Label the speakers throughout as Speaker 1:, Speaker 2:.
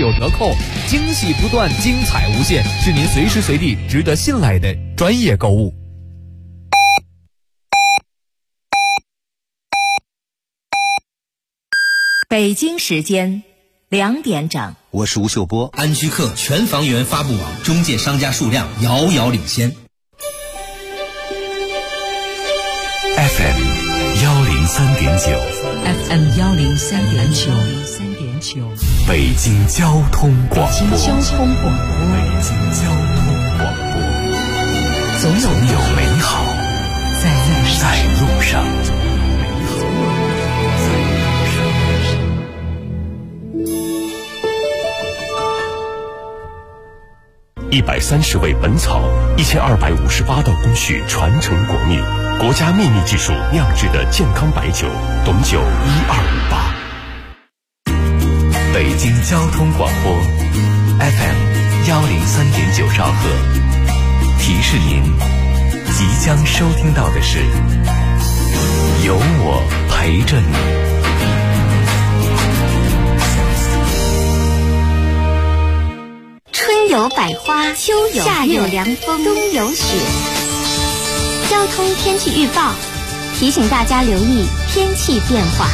Speaker 1: 有折扣，惊喜不断，精彩无限，是您随时随地值得信赖的专业购物。
Speaker 2: 北京时间2点整，
Speaker 3: 我是吴秀波。
Speaker 4: 安居客全房源发布网中介商家数量遥遥领先。
Speaker 5: FM 103.9
Speaker 2: FM 103.9，
Speaker 5: 北京交通广播。
Speaker 2: 北京交通广播，总有美好在路上。
Speaker 5: 130味本草，1258道工序传承国秘，国家秘密技术酿制的健康白酒，董酒1258。北京交通广播 FM 103.9兆赫，提示您即将收听到的是有我陪着你。
Speaker 6: 春有百花，秋有夏有凉风，冬有雪。交通天气预报提醒大家留意天气变化。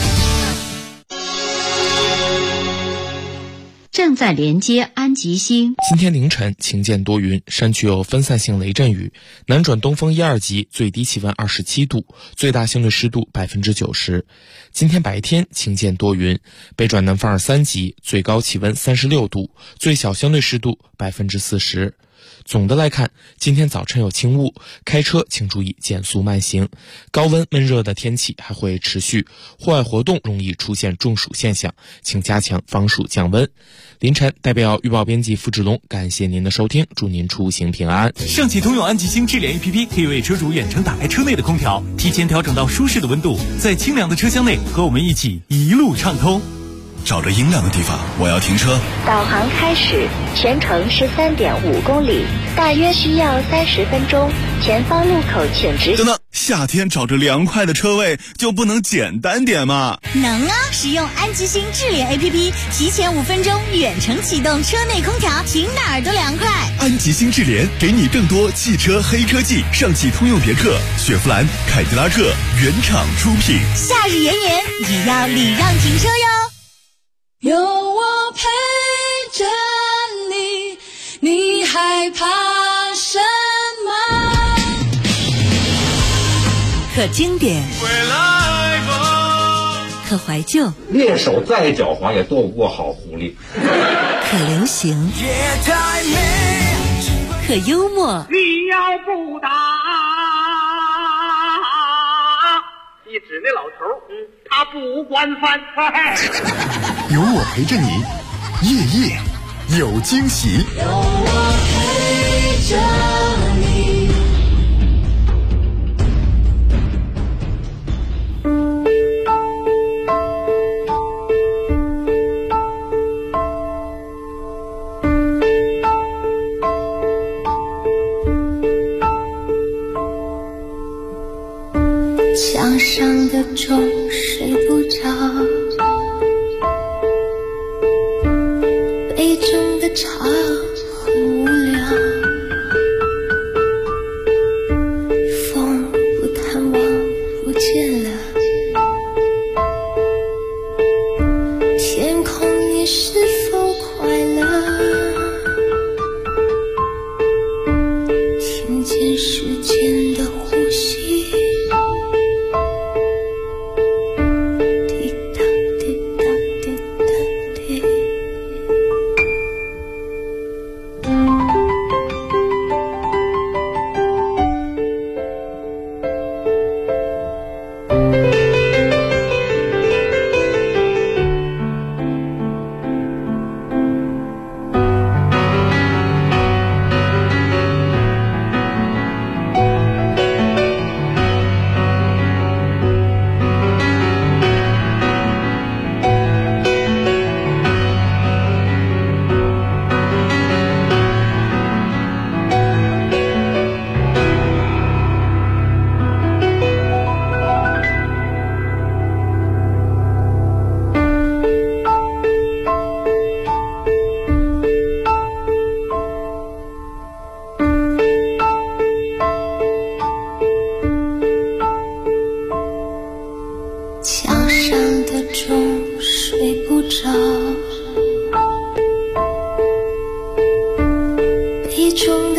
Speaker 7: 正在连接安吉星。
Speaker 8: 今天凌晨晴间多云，山区有分散性雷阵雨，南转东风1、2级，最低气温27度，最大相对湿度90%。今天白天晴间多云，北转南风2、3级，最高气温36度，最小相对湿度40%。总的来看，今天早晨有轻雾，开车请注意减速慢行。高温闷热的天气还会持续，户外活动容易出现中暑现象，请加强防暑降温。凌晨代表预报编辑付志龙，感谢您的收听，祝您出行平安。
Speaker 9: 上汽通用安吉星智联 APP 可以为车主远程打开车内的空调，提前调整到舒适的温度，在清凉的车厢内和我们一起一路畅通。
Speaker 10: 找着阴凉的地方，我要停车。
Speaker 6: 导航开始，全程13.5公里，大约需要30分钟。前方路口请直行。
Speaker 10: 等等，夏天找着凉快的车位就不能简单点吗？
Speaker 11: 能啊！使用安吉星智联 APP， 提前5分钟远程启动车内空调，停哪儿都凉快。
Speaker 10: 安吉星智联给你更多汽车黑科技，上汽通用别克、雪佛兰、凯迪拉克原厂出品。
Speaker 11: 夏日炎炎，也要礼让停车哟。
Speaker 12: 有我陪着你，你害怕什么？
Speaker 2: 可经典，可怀旧，
Speaker 13: 猎手再狡猾也斗不过好狐狸。
Speaker 2: 可流行，可幽默。
Speaker 14: 你要不打，你指那老头，他不管饭菜。
Speaker 10: 有我陪着你，夜夜有惊喜。
Speaker 12: 有我陪着你。
Speaker 6: 墙上的钟睡不着，杯中的茶很无聊，风不探望不见了，天空你是否快乐？听见时间的呼吸，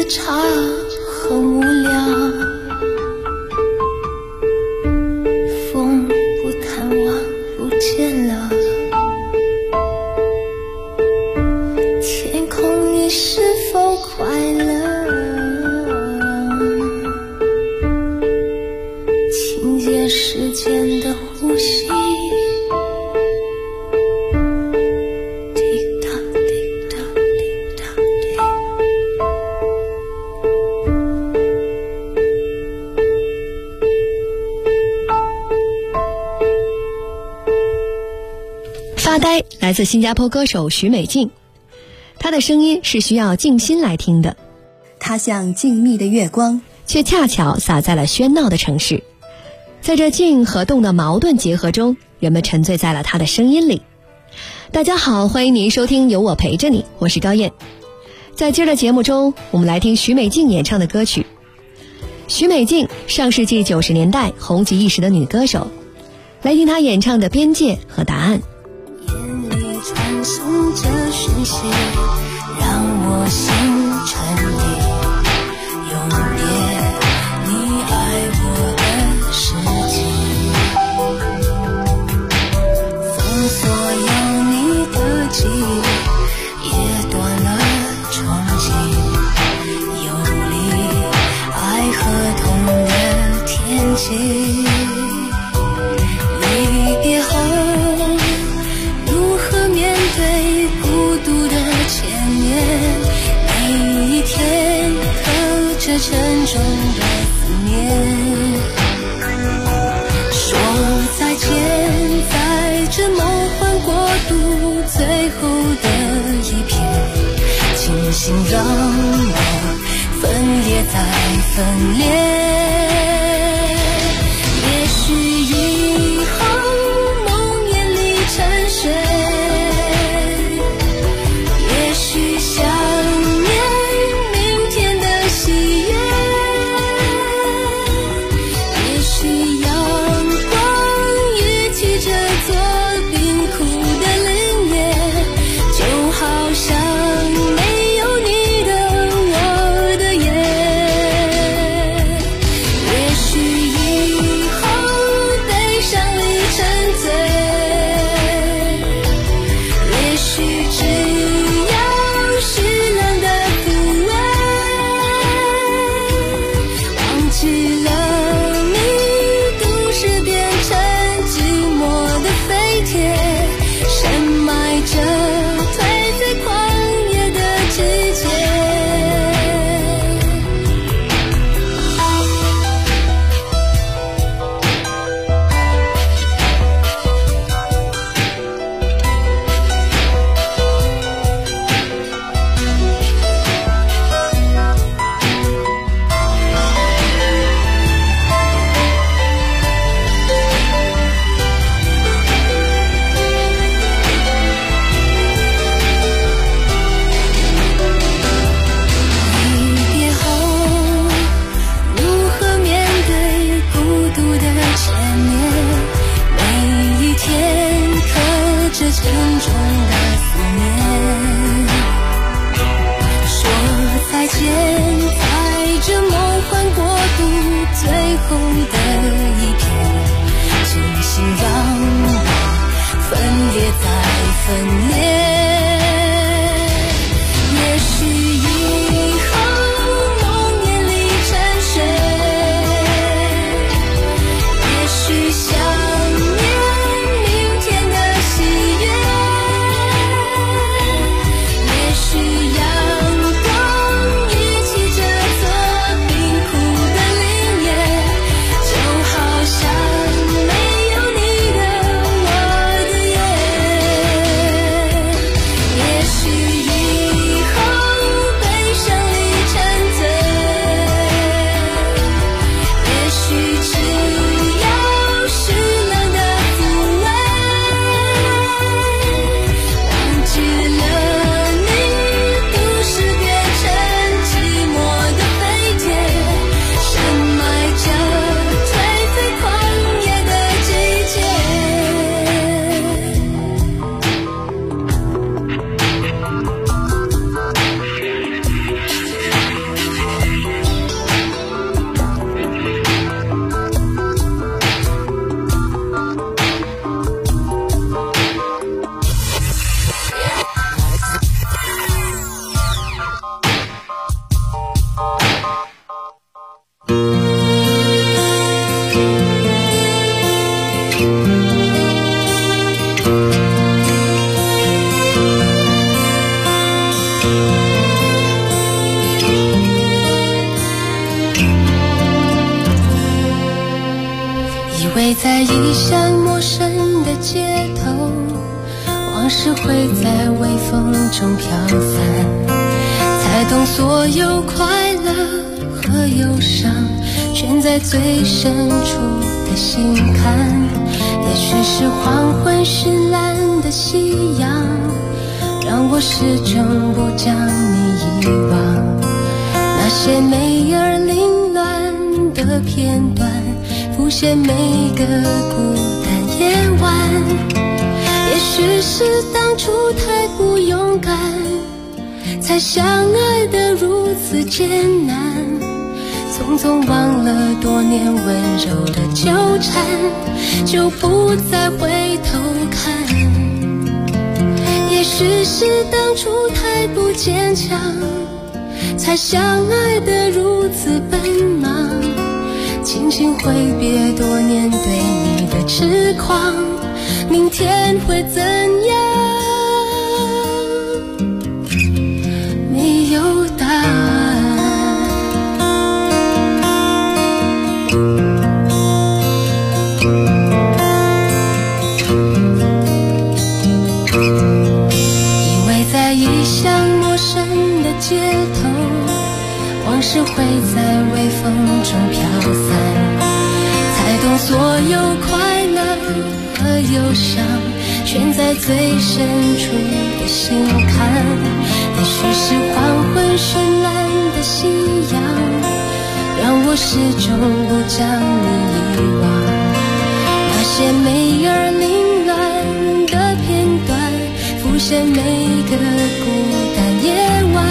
Speaker 12: 差很无聊，风不探望不见了，天空你是否快乐？听见时间的呼吸，
Speaker 3: 发呆来自新加坡歌手许美静，她的声音是需要静心来听的。
Speaker 15: 她像静谧的月光，
Speaker 3: 却恰巧洒在了喧闹的城市。在这静和动的矛盾结合中，人们沉醉在了她的声音里。大家好，欢迎您收听有我陪着你，我是高燕。在今儿的节目中，我们来听许美静演唱的歌曲。许美静，上世纪90年代红极一时的女歌手，来听她演唱的《边界》和《答案》。
Speaker 12: 眼里传送着讯息，让我心沉溺，永别你爱我的世纪，封锁有你的记忆，也断了憧憬，游离爱和痛的天际，离别后如何面对孤独的前面，每一天刻着沉重的思念，说再见，在这梦幻国度最后的一片，庆幸让我分裂再分裂，也许以后梦魇里沉睡，也许想念明天的喜悦，也许阳光预期这座冰库的林叶，就好像没有你的我的夜，也许以后悲伤里沉醉，也许只要虚冷的抚慰，忘记了你，都市变成寂寞的废铁，深埋着颓废狂野的季节。离别后如何面对孤独的前面，每一天刻着沉重的思念，说再见，在这梦幻国度最后的一片，庆幸让我分裂再分裂，也许以后梦魇里沉睡，也许想念明天的喜悦，也许阳光预期这座冰库的林叶，就好像没有你的我的夜， 异乡陌生的街头，往事会在微风中飘散，才懂所有快乐和忧伤全在最深处的心坎。也许是黄昏绚烂的夕阳，让我始终不将你遗忘。那些美而凌乱的片段，浮现每个孤单夜晚。也许是当初太不勇敢，才相爱得如此艰难，匆匆忘了多年温柔的纠缠，就不再回头看。也许是当初太不坚强，才相爱得如此奔忙，轻轻挥别多年对你的痴狂，明天会怎样？没有答案。以为在异乡陌生的街头，往事会在微风中飘散，才懂所有快乐和忧伤全在最深处的心坎。也许是黄昏绚烂的夕阳，让我始终不将你遗忘。那些美而凌乱的片段，浮现每个孤单夜晚。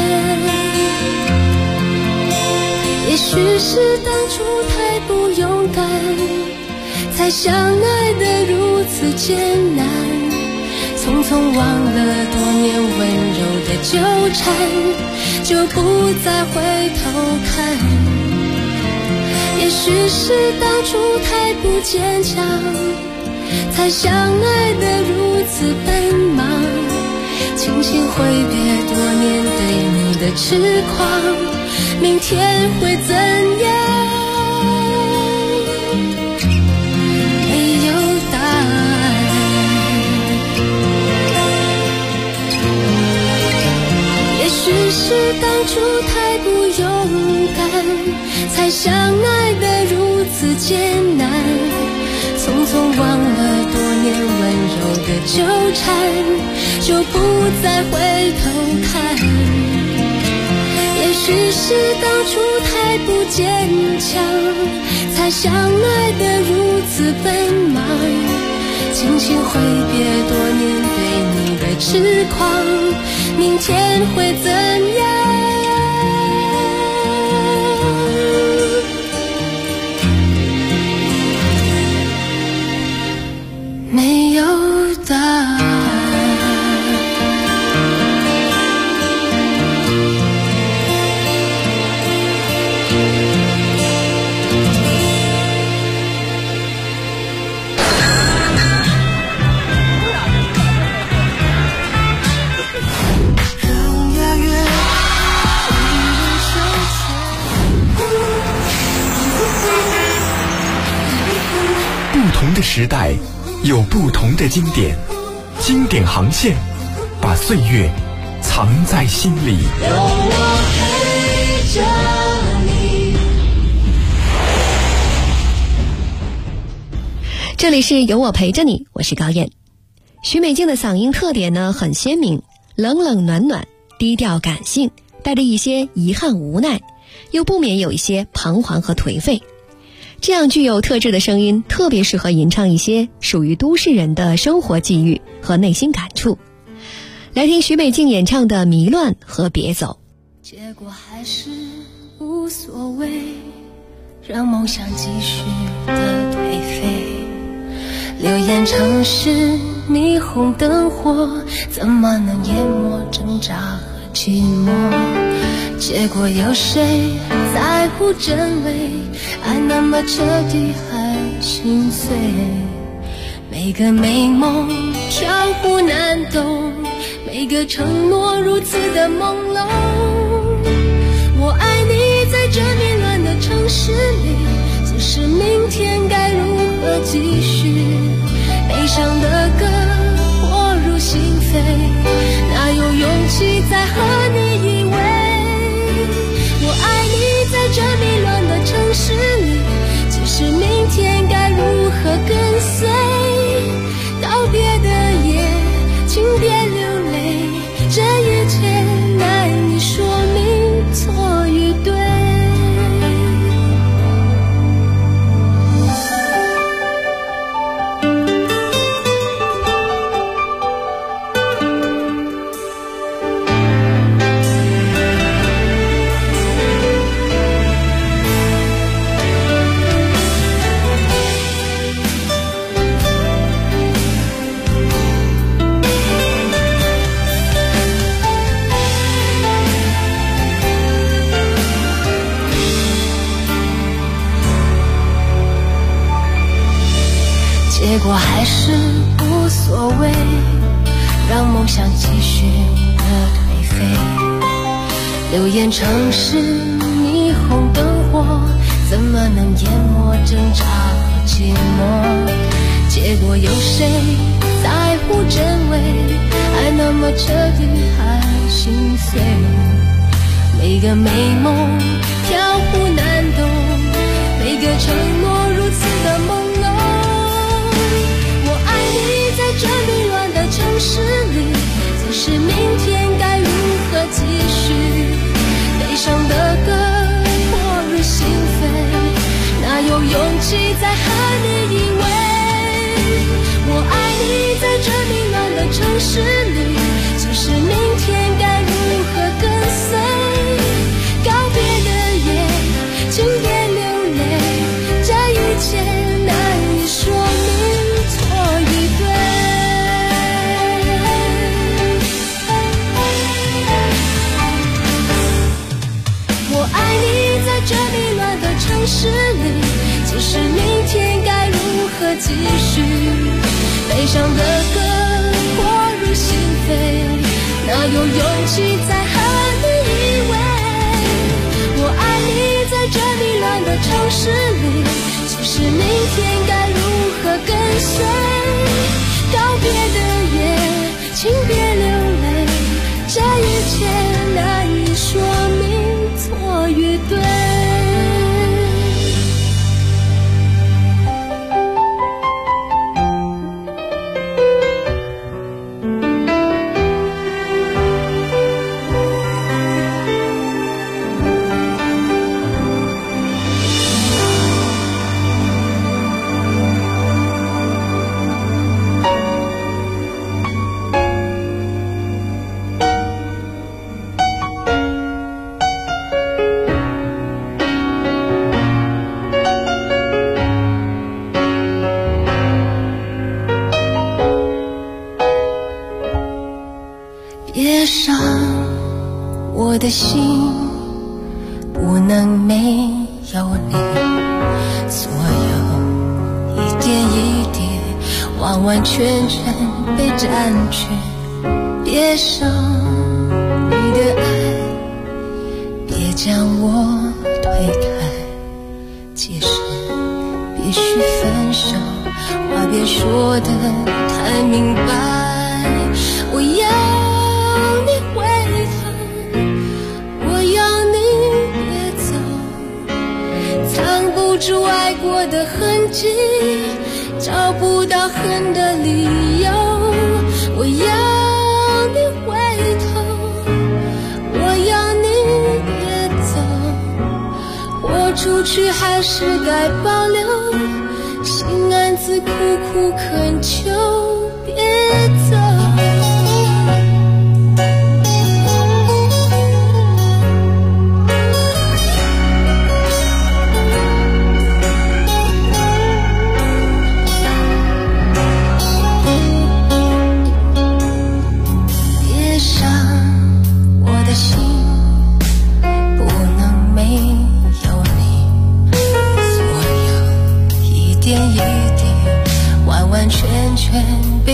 Speaker 12: 也许是当初太不勇敢，才相爱得如此艰难，匆匆忘了多年温柔的纠缠，就不再回头看。也许是当初太不坚强，才相爱得如此奔忙，轻轻挥别多年对你的痴狂，明天会怎样？没有答案。也许是当初太不勇敢，才相爱得如此艰难，匆匆忘了多年温柔的纠缠，就不再回头看。也许是当初太不坚强，才相爱得如此奔忙，轻轻挥别多年对你的痴狂，明天会怎样？没有答案。
Speaker 2: 不同的时代有不同的经典，经典航线把岁月藏在心里。有我陪着
Speaker 3: 你。这里是有我陪着你，我是高燕。许美静的嗓音特点呢很鲜明，冷冷暖暖，低调感性，带着一些遗憾无奈，又不免有一些彷徨和颓废。这样具有特质的声音特别适合吟唱一些属于都市人的生活际遇和内心感触。来听许美静演唱的《迷乱》和《别走》。
Speaker 12: 结果还是无所谓，让梦想继续的颓废。流言城市霓虹灯火，怎么能淹没挣扎和寂寞？结果有谁在乎真伪？爱那么彻底还心碎，每个美梦飘忽难懂，每个承诺如此的朦胧。我爱你，在这迷乱的城市里，只是明天该如何何继续？悲伤的歌迫入心扉，哪有勇气再和你依偎？我爱你在这迷乱的城市里，只是明天该如何跟随？告别的夜，请别流泪，这一切难以说明错与对。结果还是无所谓，让梦想继续的颓废。流言城市霓虹灯火，怎么能淹没挣扎和寂寞？结果有谁在乎真伪？爱那么彻底还心碎，每个美梦飘忽难懂，每个承诺如此的朦胧。这迷乱的城市里，只是明天该如何继续？悲伤的歌迫入心扉，哪有勇气再和你依偎？我爱你在这迷乱的城市里，只是明天该如何跟随？告别的夜，请别流泪，这一切难以说明错与对。这迷乱的城市里，只是明天该如何继续？悲伤的歌迫入心扉，哪有勇气再和你依偎？我爱你在这迷乱的城市里，只是明天该如何跟随？告别的夜，请别流泪，这一切难以说明错与对。别伤我的心，不能没有你，所有一点一滴完完全全被占据。别伤你的爱，别将我推开，即使必须分手，话别说得太明白。我要你回头，我要你别走，藏不住爱过的痕迹，找不到恨的理由。我要你回头，我要你别走，豁出去还是该保留，心暗自苦苦恳求，别走。被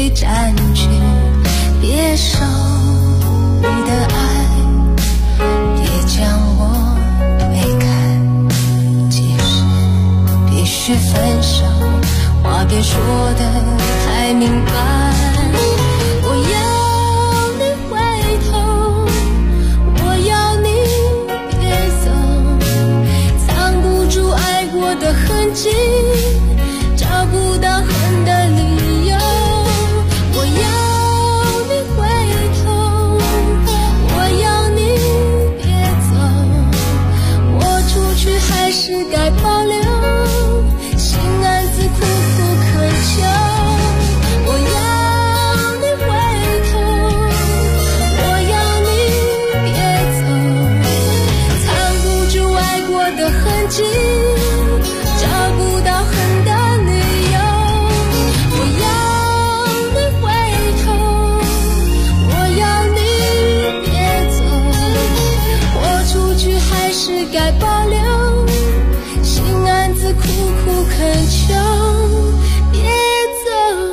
Speaker 12: 你说的太明白。我要你回头，我要你别走，藏不住爱过的痕迹，找不到恨的理由。我要你回头，我要你别走，我出去还是该保留，心暗自苦苦恳求。我要你回头，我要你别走，藏不住爱过的痕迹，找不到恨的理由。我要你回头，我要你别走，我出去还是该保留，心暗自苦苦恳求，别走。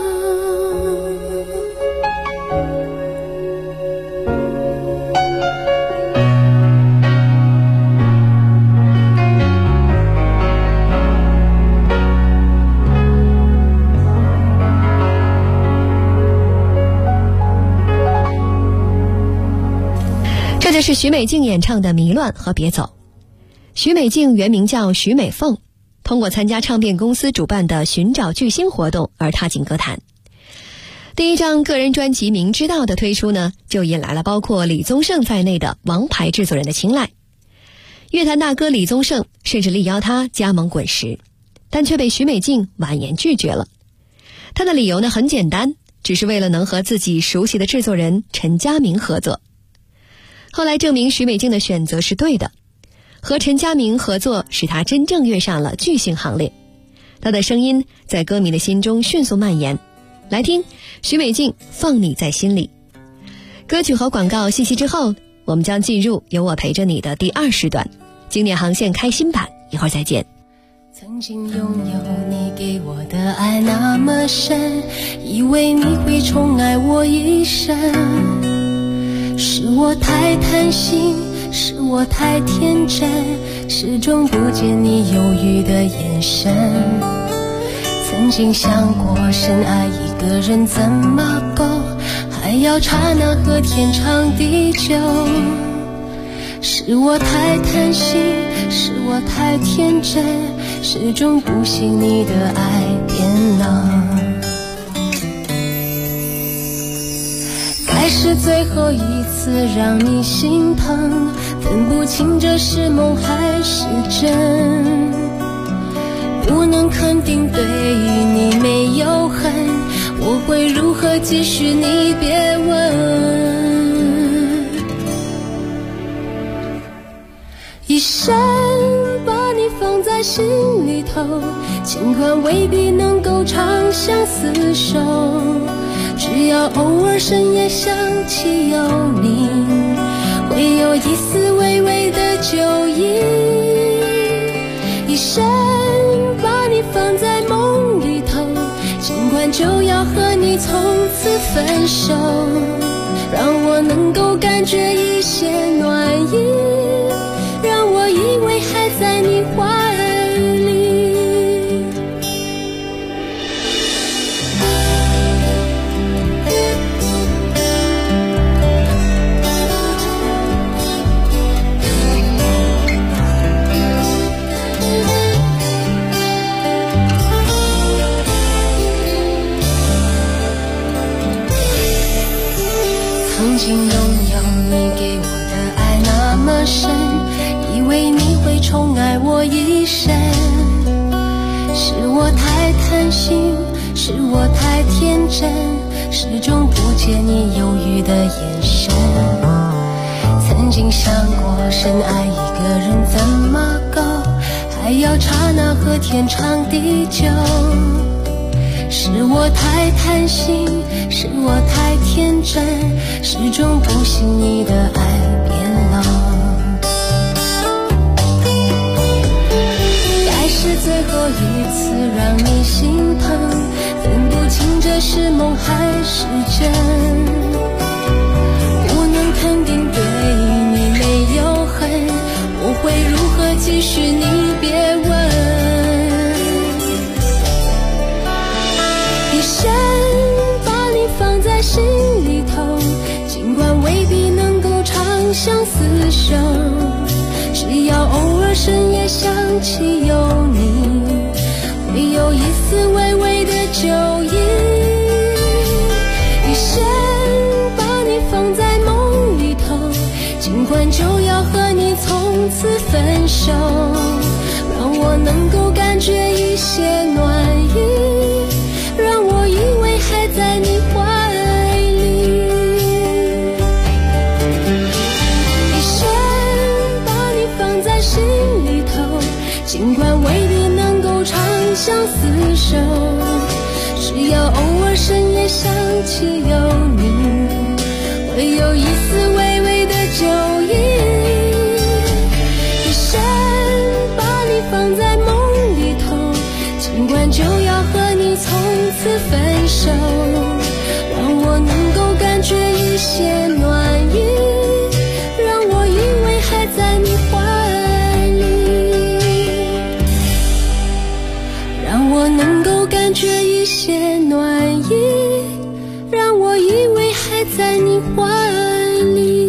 Speaker 3: 这就是许美静演唱的《迷乱》和《别走》。许美静原名叫许美凤，通过参加唱片公司主办的寻找巨星活动而踏进歌坛。第一张个人专辑《明知道》的推出呢，就引来了包括李宗盛在内的王牌制作人的青睐。乐坛大哥李宗盛甚至力邀他加盟滚石，但却被许美静婉言拒绝了。他的理由呢很简单，只是为了能和自己熟悉的制作人陈嘉明合作。后来证明许美静的选择是对的，和陈嘉明合作使她真正跃上了巨星行列。她的声音在歌迷的心中迅速蔓延。来听许美静《放你在心里》。歌曲和广告信息之后，我们将进入有我陪着你的第2时段，经典航线开心版，一会儿再见。
Speaker 12: 曾经拥有你给我的爱那么深，以为你会宠爱我一生，是我太贪心，是我太天真，始终不见你犹豫的眼神。曾经想过深爱一个人怎么够，还要刹那和天长地久，是我太贪心，是我太天真，始终不信你的爱变冷。该是最后一次让你心疼，分不清这是梦还是真，不能肯定对你没有恨，我会如何继续你别问。一生把你放在心里头，尽管未必能够长相厮守，只要偶尔深夜想起有你，会有一丝微微的酒意。一生把你放在梦里头，尽管就要和你从此分手，让我能够感觉一些暖意，让我以为还在你怀里。曾经拥有你给我的爱那么深，以为你会宠爱我一生，是我太贪心，是我太天真，始终不见你犹豫的眼神。曾经想过深爱一个人怎么够，还要刹那和天长地久，是我太贪心，是我太天真，始终不信你的爱变冷。该是最后一次让你心疼，分不清这是梦还是真，不能肯定对你没有恨，我会如何继续你别问。 相厮守。只要偶尔深夜想起有你，会有一丝微微的酒意。一生把你放在梦里头，尽管就要和你从此分手，让我能够感觉一些暖意，让我以为还在你怀里。一生把你放在心里头，尽管未必能够长相厮守，只要偶尔深夜想起有你，会有一丝微微的酒意。一生把你放在梦里头，尽管就要和你从此分手，让我能够感觉一些暖意，让我以为还在你怀里，让我能够感觉一些暖意，让我以为还在你怀里。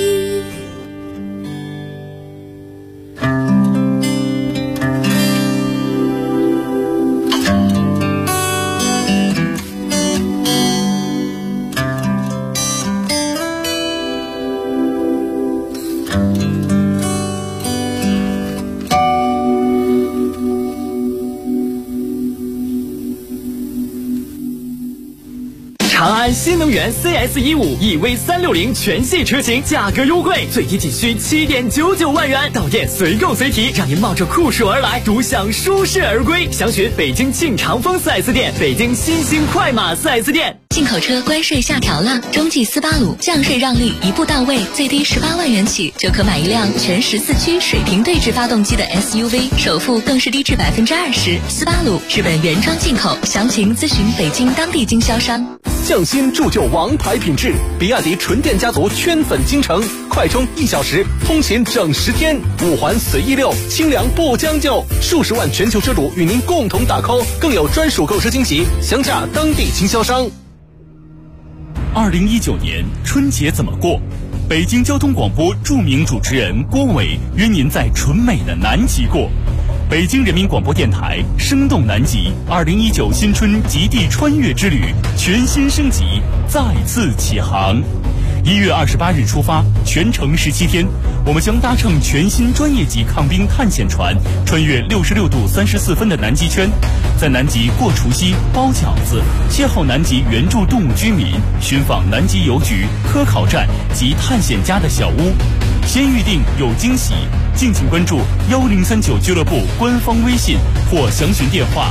Speaker 16: 长安新能源 CS15 EV360全系车型价格优惠，最低仅需7.99万元，到店随购随提，让您冒着酷暑而来，独享舒适而归。详询北京庆长丰 4S 店、北京新兴快马 4S 店。
Speaker 17: 进口车关税下调了，中继斯巴鲁降税让利一步到位，最低18万元起就可买一辆全14驱水平对置发动机的 SUV， 首付更是低至20%。斯巴鲁日本原装进口，详情咨询北京当地经销商。
Speaker 18: 匠心铸就王牌品质，比亚迪纯电家族圈粉京城，快充1小时，通勤整10天，5环随意溜，清凉不将就，数十万全球车主与您共同打 call， 更有专属购车惊喜，详洽当地经销商。
Speaker 9: 2019年春节怎么过？北京交通广播著名主持人郭伟约您在纯美的南极过。北京人民广播电台生动南极2019新春极地穿越之旅全新升级，再次起航。1月28日出发，全程17天，我们将搭乘全新专业级抗冰探险船，穿越66度34分的南极圈，在南极过除夕、包饺子，邂逅南极原住动物居民，寻访南极邮局、科考站及探险家的小屋。先预定有惊喜，敬请关注1039俱乐部官方微信或详询电话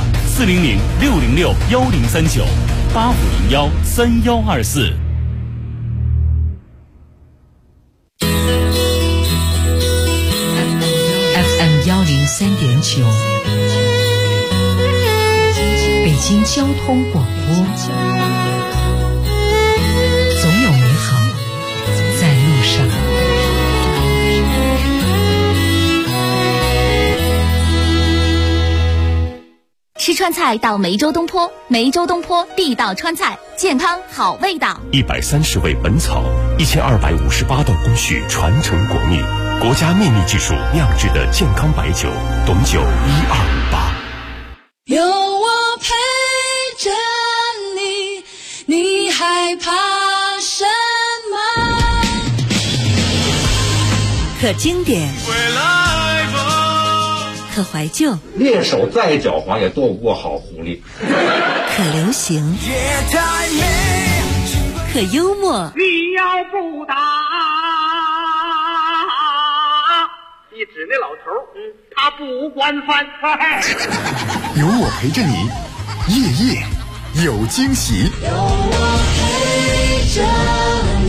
Speaker 9: 400-606-1039-8501-3124。
Speaker 19: 103.9，北京交通广播，总有美好在路上。
Speaker 6: 吃川菜到梅州东坡，梅州东坡地道川菜，健康好味道。
Speaker 20: 130味本草，1258道工序传承国秘，国家秘密技术酿制的健康白酒，董酒1258。
Speaker 12: 有我陪着你，你害怕什么？
Speaker 19: 可经典，可怀旧，
Speaker 13: 猎手再狡猾也斗不过好狐狸。
Speaker 19: 可流行，可幽默。
Speaker 14: 你要不打，你指那老头，他不惯犯。
Speaker 10: 有我陪着你，夜夜有惊喜。
Speaker 12: 有我陪着你。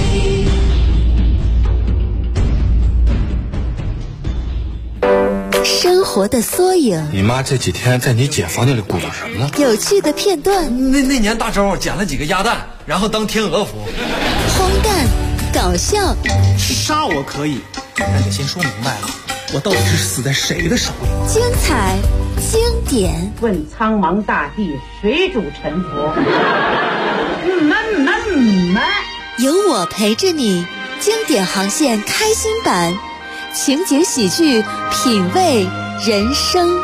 Speaker 3: 生活的缩影，
Speaker 21: 你妈这几天在你姐房间里鼓捣什么呢？
Speaker 3: 有趣的片段。
Speaker 22: 那年大周捡了几个鸭蛋，然后当天鹅服。
Speaker 3: 荒诞，搞笑。
Speaker 22: 杀我可以，但得先说明白了，我到底是死在谁的手里？
Speaker 3: 精彩，经典。
Speaker 23: 问苍茫大地，谁主沉浮？
Speaker 3: 有我陪着你，
Speaker 15: 经典航线开心版，情景喜剧，品味人生。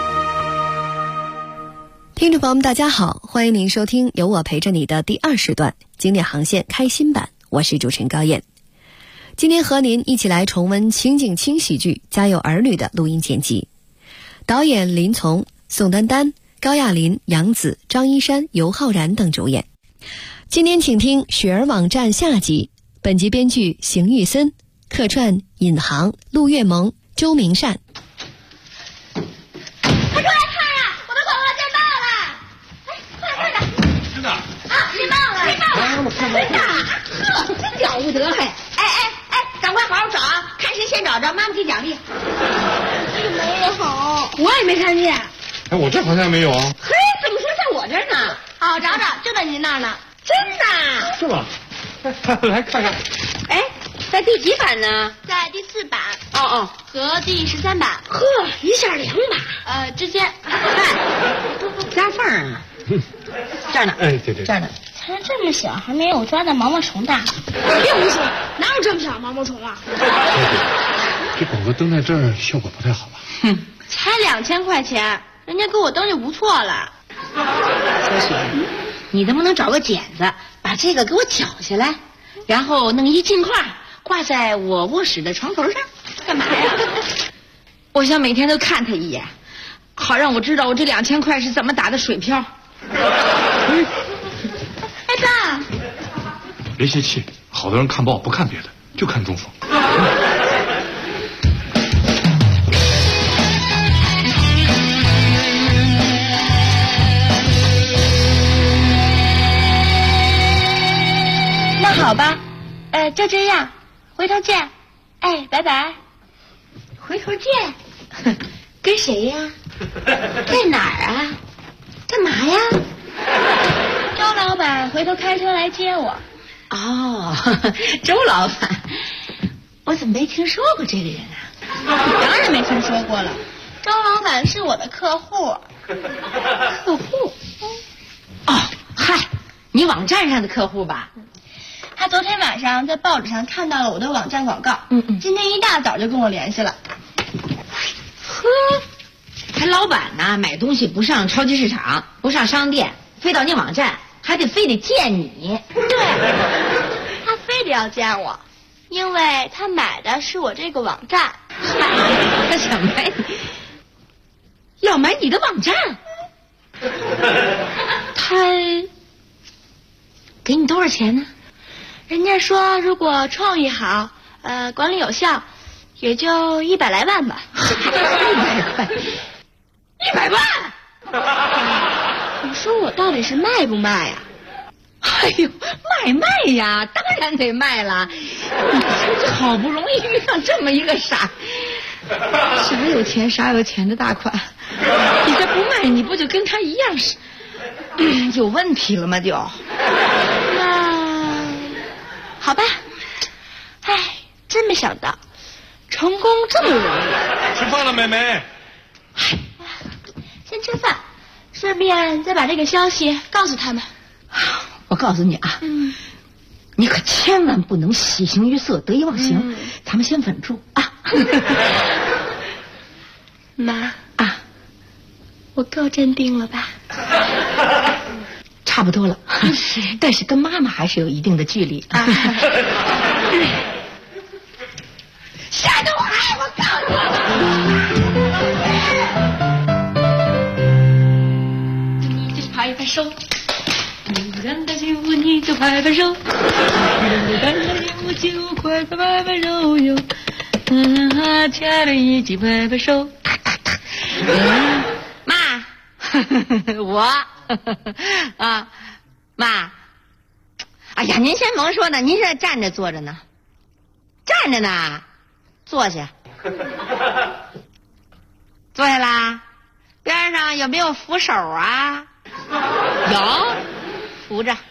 Speaker 3: 听众朋友们大家好，欢迎您收听由我陪着你的第2时段经典航线开心版，我是主持人高燕。今天和您一起来重温情景轻喜剧《家有儿女》的录音剪辑，导演林从、宋丹丹、高亚麟、杨紫、张一山、尤浩然等主演。今天请听《雪儿网站》下集，本集编剧邢玉森，客串尹航、陆月萌、周明善。
Speaker 1: 快出来看呀！我的广告见报了！哎，快点！
Speaker 21: 真的啊？
Speaker 1: 见报了！真的！呵，真了不得嘿！哎，赶快好好找啊！看谁先找着，妈妈给奖励。没有好，我也没看见。
Speaker 21: 哎，我这好像没有啊。
Speaker 1: 嘿，怎么说在我这儿呢？好，找找，就在您那儿呢。真的？
Speaker 21: 是吗？来看看。
Speaker 1: 哎，在第几版呢？在第4版。哦，和第13版。呵，一下2版。之间。夹缝啊。这儿呢。
Speaker 21: 哎，对，
Speaker 1: 这儿呢。才这么小，还没有抓到毛毛虫大。别胡说，哪有这么小毛毛虫啊？
Speaker 21: 这广告登在这儿效果不太好吧？
Speaker 1: 才2000块钱，人家给我登就不错了。小雪，你能不能找个剪子，把这个给我绞下来，然后弄一镜框挂在我卧室的床头上？干嘛呀？我想每天都看他一眼，好让我知道我这2000块是怎么打的水漂。哎爸，
Speaker 21: 别泄气，好多人看报不看别的，就看中风。
Speaker 1: 那好吧，就这样，回头见。哎，拜拜。回头见。跟谁呀？在哪儿啊？干嘛呀？周老板回头开车来接我。哦，周老板，我怎么没听说过这个人啊？当然没听说过了，周老板是我的客户。客户？哦，嗨，你网站上的客户吧？他昨天晚上在报纸上看到了我的网站广告，今天一大早就跟我联系了。呵，他老板呢，买东西不上超级市场，不上商店，非到你网站，还得非得见你。对，他非得要见我，因为他买的是我这个网站。他想买你，要买你的网站。他给你多少钱呢？人家说如果创意好，管理有效，也就100来万吧。100块，100万！你说我到底是卖不卖呀？哎呦，卖呀，当然得卖了。你好不容易遇上这么一个傻有钱的大款，你这不卖，你不就跟他一样是有问题了吗？就好吧。哎，真没想到成功这么容易。
Speaker 21: 吃饭了，妹妹？
Speaker 1: 先吃饭，顺便再把这个消息告诉他们。我告诉你啊，你可千万不能喜形于色，得意忘形，咱们先稳住啊。妈啊，我够镇定了吧？差不多了，但是跟妈妈还是有一定的距离啊。夏东海，我告诉你，就是拍拍手，你干的幸福你就拍拍手，你干的幸福就快快拍拍手哟，亲爱的一起拍拍手。妈，我啊，妈，哎呀，您先甭说呢，您是站着坐着呢？站着呢，坐下。坐下啦。边上有没有扶手啊？有，扶着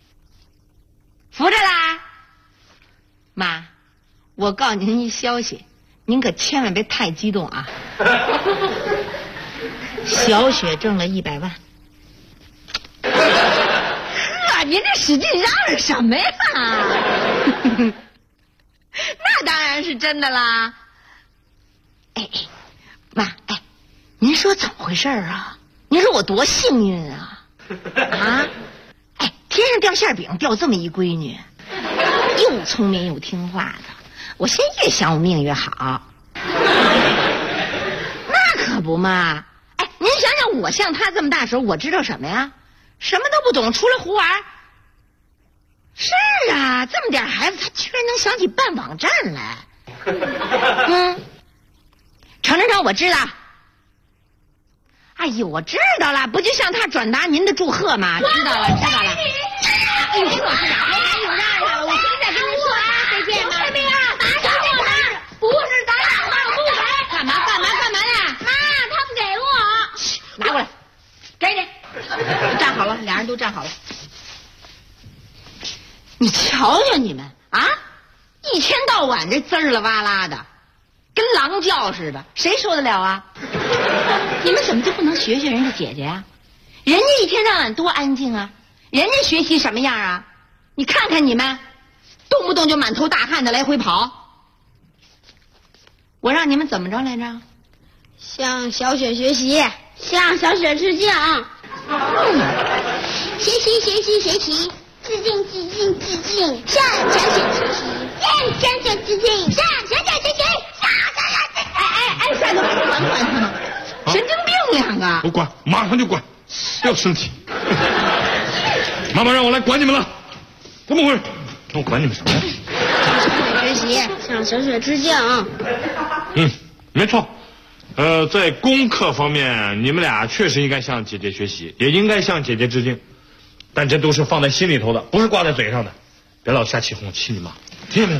Speaker 1: 啦。妈，我告诉您一消息，您可千万别太激动啊。小雪挣了100万。呵，您这使劲嚷嚷什么呀？ 那当然是真的啦。哎，妈，您说怎么回事啊？您说我多幸运啊！啊，天上掉馅饼，掉这么一闺女，又聪明又听话的。我现在越想我命越好。那可不嘛！您想想，我像她这么大时候，我知道什么呀？什么都不懂，出来胡玩。是啊，这么点孩子，他居然能想起办网站来。程，我知道。哎呦，我知道了，不就向他转达您的祝贺吗？知道了。哎呦，别管是哪，别打有让他了，我现在跟您说啊，再见吧。救命啊！打小我呢？不是咱俩闹不给。干嘛呢？妈，他不给我。拿过来，给你。站好了，俩人都站好了。你瞧瞧你们啊，一天到晚这滋儿啦哇啦的，跟狼叫似的，谁受得了啊？你们怎么就不能学人家姐姐啊？人家一天到晚多安静啊，人家学习什么样啊？你看看你们，动不动就满头大汗的来回跑。我让你们怎么着来着？
Speaker 4: 向小雪学习，向小雪致敬。学习，致敬，向小雪学习，向小雪致敬，向小雪学习，
Speaker 1: 下头管他们，神经病两个！
Speaker 21: 我管，马上就管，不要生气。妈妈让我来管你们了，怎么回事？让我管你们什么呀？
Speaker 4: 学习，向小雪致敬。
Speaker 21: 没错。在功课方面，你们俩确实应该向姐姐学习，也应该向姐姐致敬，但这都是放在心里头的，不是挂在嘴上的。别老瞎起哄，气你妈，听见没有？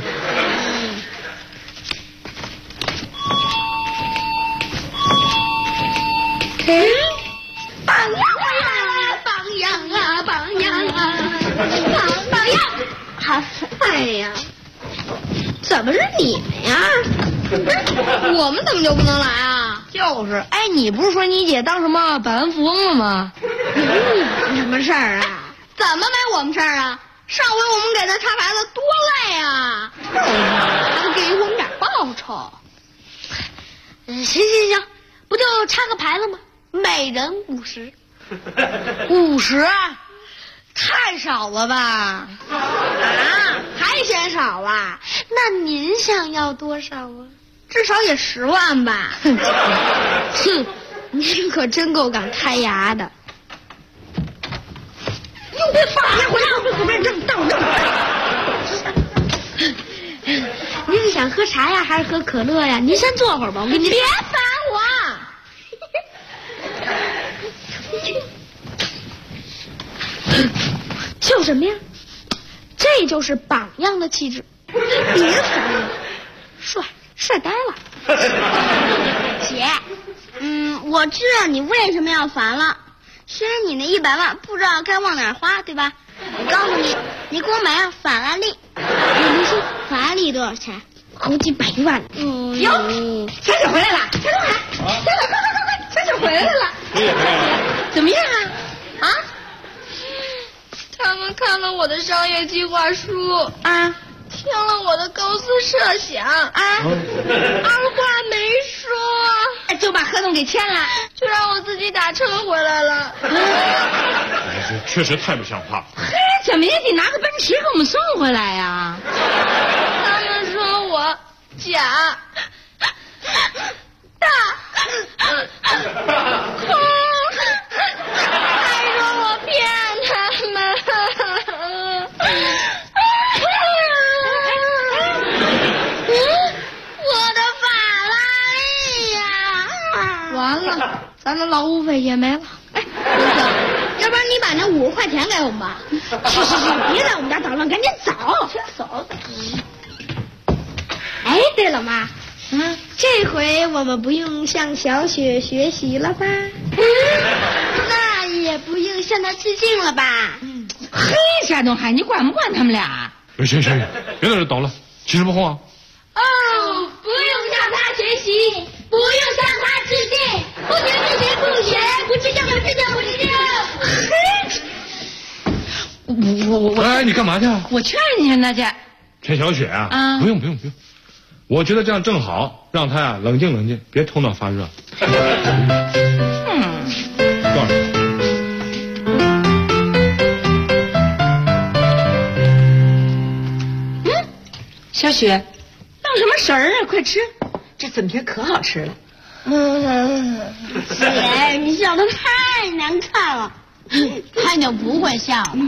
Speaker 4: 榜样！哎呀，怎么是你们呀？我们怎么就不能来啊？
Speaker 1: 就是，你不是说你姐当什么百万富翁了吗？
Speaker 4: 你们什么事儿啊？怎么没我们事儿啊？上回我们给他插牌子多累啊！还不给我们点报酬？行，不就插个牌子吗？每人50。
Speaker 1: 50？太少了吧？
Speaker 4: 啊，还嫌少啊？那您想要多少啊？至少也10万吧。哼，您可真够敢开牙的。
Speaker 1: 又别发呀！回来，后面正当。
Speaker 4: 您是想喝茶呀，还是喝可乐呀？您先坐会儿吧，我给您。
Speaker 1: 别烦我。
Speaker 4: 秀什么呀？这就是榜样的气质。别烦了，帅呆了。姐，我知道你为什么要烦了。虽然你那100万不知道该往哪儿花，对吧？我告诉你，你给我买辆法拉利。你说法拉利多少钱？好几百万。
Speaker 1: 哟，小雪回来了，小雪快，小雪回来了。怎么样啊？
Speaker 4: 他们看了我的商业计划书啊，听了我的构思设想啊，二话没说
Speaker 1: 就把合同给签了，
Speaker 4: 就让我自己打车回来了。
Speaker 21: 这确实太不像话了。
Speaker 1: 嘿，怎么也得拿个奔驰给我们送回来呀？
Speaker 4: 他们说我假大空，还说我骗他们。我的法拉利呀！完了，咱的劳务费也没了。要不然你把那50块钱给我们吧。是，别在我们家捣乱，赶紧走。走。对了，妈，这回我们不用向小雪学习了吧？那也不用向她致敬了吧？
Speaker 1: 嘿，夏东海，你管不管他们俩？
Speaker 21: 行，别在这捣乱，起什么哄啊？
Speaker 4: 哦，不用向他学习，不用向他致敬，不学，不致敬。
Speaker 21: 我你干嘛去啊？
Speaker 1: 我劝你呢去。
Speaker 21: 劝小雪啊？不用。 我觉得这样正好，让他呀冷静冷静，别头脑发热。告诉你。
Speaker 1: 小雪，愣什么神儿啊？快吃，这粉皮可好吃了。
Speaker 4: 姐，你笑得太难看了，他就不会笑了。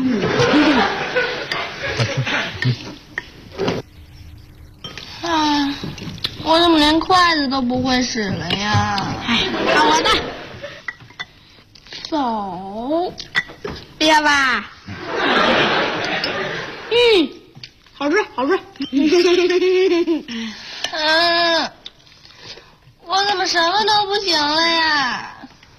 Speaker 4: 啊，我怎么连筷子都不会使了呀？哎，看我的，走，别吧。好吃，好吃。我怎么什么都不行了呀？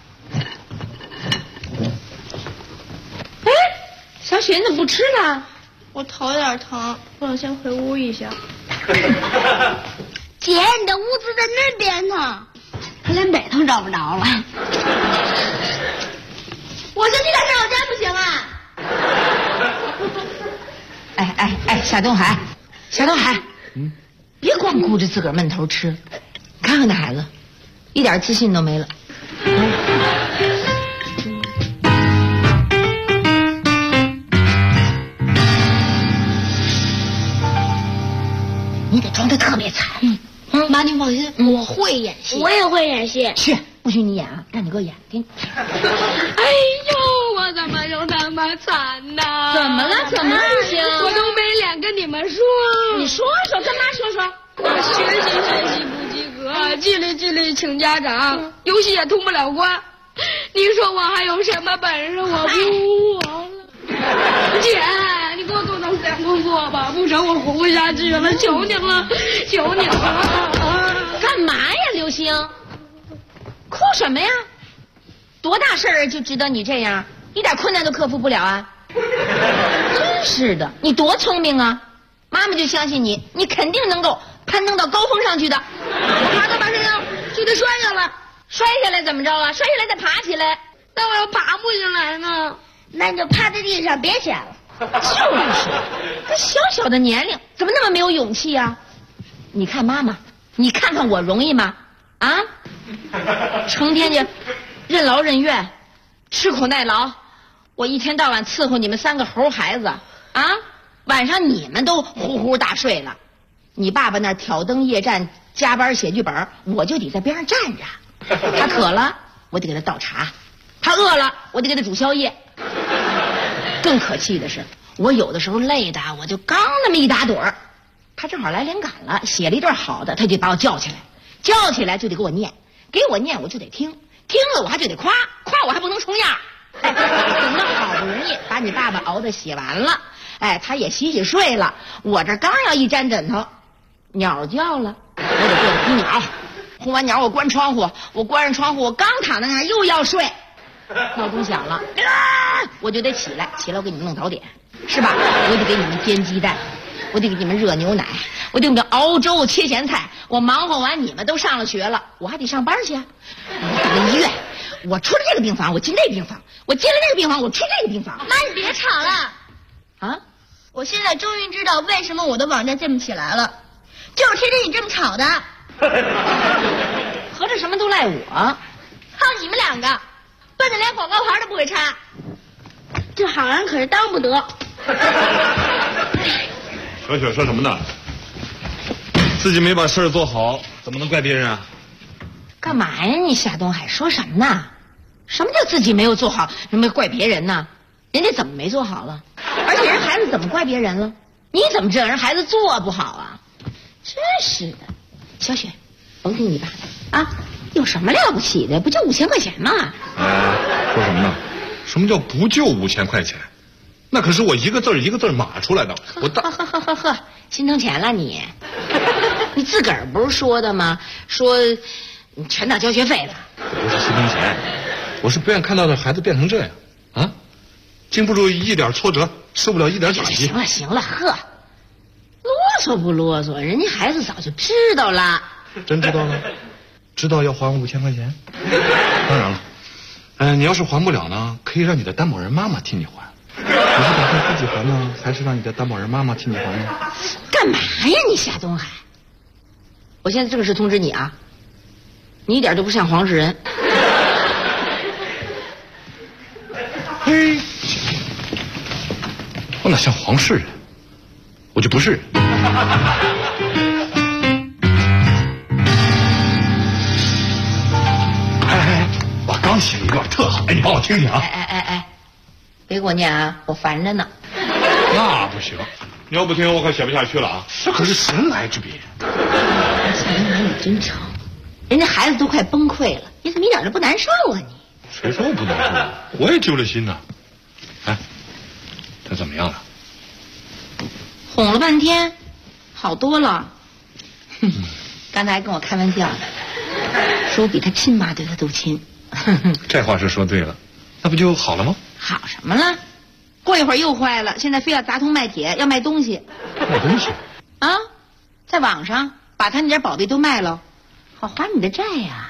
Speaker 1: 哎，小雪，你怎么不吃了？
Speaker 4: 我头有点疼，我想先回屋一下。姐，你的屋子在那边呢，
Speaker 1: 还连北头找不着了。
Speaker 4: 我先去点事，我家不行啊。
Speaker 1: 哎，夏东海，别光顾着自个儿闷头吃，看看那孩子，一点自信都没了。你得装得特别惨。妈，您放心，我会演戏，
Speaker 4: 我也会演戏。
Speaker 1: 去，不许你演啊，让你哥演，给你。
Speaker 4: 哎呦，我怎么就那么惨呢？
Speaker 1: 怎么了？怎么不行？
Speaker 4: 我都没脸跟你们说。
Speaker 1: 你说说，跟妈说说。
Speaker 4: 我学习不及格，纪律请家长，游戏也通不了关。你说我还有什么本事？我不活了。姐，你给我多找点工作吧，不成我活不下去了，求你了，求你了。
Speaker 1: 干嘛呀，刘星？哭什么呀？多大事儿就值得你这样？一点困难都克服不了啊！真是的，你多聪明啊！妈妈就相信你，你肯定能够攀登到高峰上去的。我爬到半山腰就得摔下来，摔下来怎么着啊？摔下来再爬起来。
Speaker 4: 但我要爬不起来呢，那你就趴在地上别起来了。
Speaker 1: 就是，这小小的年龄怎么那么没有勇气啊？你看妈妈，你看看我容易吗？啊，成天就任劳任怨，吃苦耐劳。我一天到晚伺候你们3个猴孩子啊，晚上你们都呼呼大睡了。你爸爸那挑灯夜战加班写剧本，我就得在边上站着。他渴了，我得给他倒茶；他饿了，我得给他煮宵夜。更可气的是，我有的时候累的，我就刚那么一打盹儿，他正好来灵感了，写了一段好的，他就把我叫起来，叫起来就得给我念，给我念我就得听，听了我还就得夸，夸我还不能重样。哎，等到好不容易把你爸爸熬的写完了，哎，他也洗睡了，我这刚要一沾枕头，鸟叫了，我得过去轰鸟，轰完鸟我关窗户，我关上窗户，我刚躺在那儿又要睡，闹钟响了，我就得起来我给你们弄早点，是吧？我得给你们煎鸡蛋，我得给你们热牛奶，我得给你们熬粥切咸菜。我忙活完，你们都上了学了，我还得上班去啊！我到了医院，我出了这个病房，我进那个病房，我进了那个病房，我出这个病房。
Speaker 4: 妈，你别吵了
Speaker 1: 啊！
Speaker 4: 我现在终于知道为什么我的网站建不起来了，就是天天你这么吵的。
Speaker 1: 合着什么都赖我？
Speaker 4: 靠你们2个，笨的连广告牌都不会插，这好人可是当不得。
Speaker 21: 小雪说什么呢？自己没把事儿做好，怎么能怪别人啊？
Speaker 1: 干嘛呀你夏东海，说什么呢？什么叫自己没有做好，什么怪别人呢？人家怎么没做好了？而且人孩子怎么怪别人了？你怎么知道人孩子做不好啊？真是的，小雪，甭听你爸的啊，有什么了不起的？不就5000块钱吗？
Speaker 21: 说什么呢？什么叫不就5000块钱？那可是我一个字一个字码出来的。我
Speaker 1: 呵，心疼钱了你？你自个儿不是说的吗？说你全当交学费了。
Speaker 21: 不是心疼钱，我是不愿看到这孩子变成这样啊，经不住一点挫折，受不了一点打击。
Speaker 1: 行了，啰嗦不啰嗦？人家孩子早就知道了。
Speaker 21: 真知道了？知道要还我5000块钱？当然了，你要是还不了呢，可以让你的担保人妈妈替你还。你是打算自己还呢，还是让你的担保人妈妈替你还呢？
Speaker 1: 干嘛呀你夏东海？ 我现在正式通知你啊，你一点都不像黄世仁。
Speaker 21: 嘿，我哪像黄世仁？我就不是人。哎，我刚写了一段特好，哎，你帮我听听啊。
Speaker 1: 哎，别给我念啊，我烦着呢。
Speaker 21: 那不行，你要不听我可写不下去了啊！这可是神来之笔。
Speaker 1: 小林男你真成，人家孩子都快崩溃了，你怎么一点都不难受啊你？
Speaker 21: 谁说我不难受？我也揪了心呢。哎，他怎么样了？
Speaker 1: 哄了半天，好多了。刚才还跟我开玩笑，说我比他亲妈对他都亲。
Speaker 21: 这话是说对了，那不就好了吗？
Speaker 1: 好什么了？过一会儿又坏了，现在非要砸铜卖铁，要卖东西。
Speaker 21: 卖东西？
Speaker 1: 啊，在网上把他那点宝贝都卖了，好还你的债呀。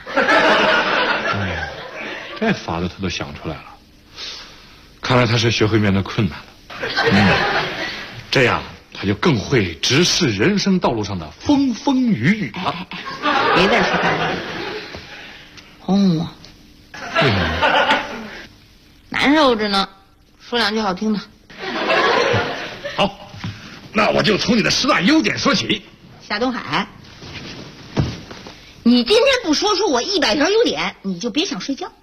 Speaker 21: 这法子他都想出来了，看来他是学会面对困难了。这样他就更会直视人生道路上的风风雨雨了。
Speaker 1: 别再说他了，哄我。
Speaker 21: 为什么？
Speaker 1: 难受着呢，说两句好听的。
Speaker 21: 好，那我就从你的10大优点说起。
Speaker 1: 夏东海，你今天不说出我100条优点，你就别想睡觉。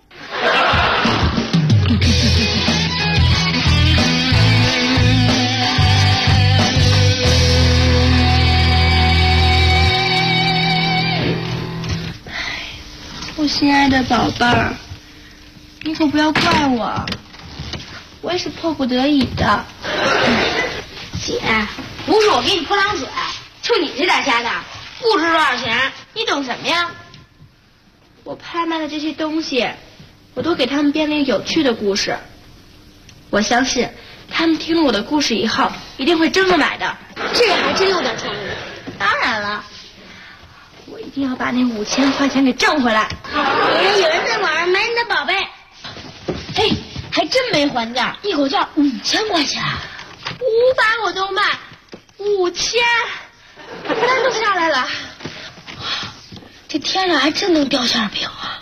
Speaker 4: 我心爱的宝贝儿，你可不要怪我，我也是迫不得已的。姐，不是我给你泼凉水，就你这点家当，不值多少钱，你懂什么呀？我拍卖的这些东西，我都给他们编了一个有趣的故事。我相信他们听了我的故事以后，一定会争着买的。这还真有点创意。当然了，我一定要把那5000块钱给挣回来。有人在网上买你的宝贝，哎，还真没还价，一口价5000块钱，500我都卖，5000，单都下来了。这天上还真能掉馅饼啊！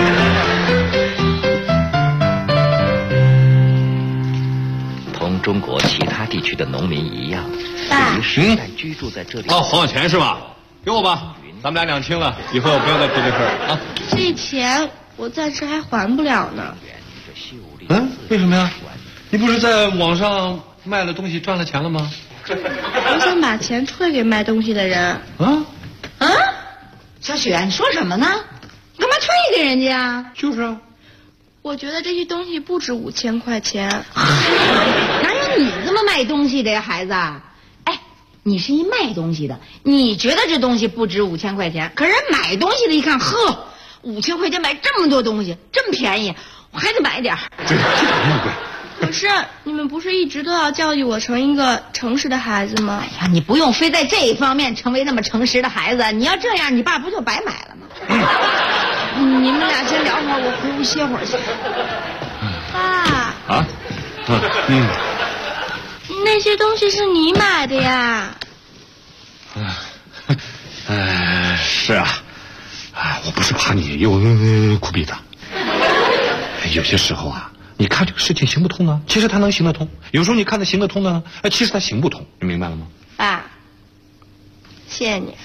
Speaker 5: 同中国其他地区的农民一样，
Speaker 1: 爸，
Speaker 5: 世代居住在这里。
Speaker 21: 哦，还我钱是吧？给我吧，咱们俩两清了，以后不要再提这事儿啊。
Speaker 4: 这钱我暂时还还不了呢。
Speaker 21: 为什么呀？你不是在网上卖了东西赚了钱了吗？
Speaker 4: 我想把钱退给卖东西的人。
Speaker 1: 小雪，你说什么呢？你干嘛退给人家啊？
Speaker 21: 就是啊。
Speaker 4: 我觉得这些东西不值5000块钱。
Speaker 1: 哪有你这么卖东西的呀，孩子？哎，你是一卖东西的，你觉得这东西不值5000块钱，可是买东西的一看，呵，5000块钱买这么多东西，这么便宜，我还得买点。
Speaker 21: 这那么贵。
Speaker 4: 可是你们不是一直都要教育我成一个诚实的孩子吗？
Speaker 1: 哎呀，你不用非在这一方面成为那么诚实的孩子，你要这样，你爸不就白买了吗？你们俩先聊会儿，我回屋歇会儿去。
Speaker 4: 爸。
Speaker 21: 啊？
Speaker 4: 那些东西是你买的呀？
Speaker 21: 是啊，我不是怕你又哭鼻子。有些时候啊，你看这个事情行不通呢，其实它能行得通；有时候你看它行得通呢，其实它行不通，你明白了吗？
Speaker 4: 爸，谢谢你。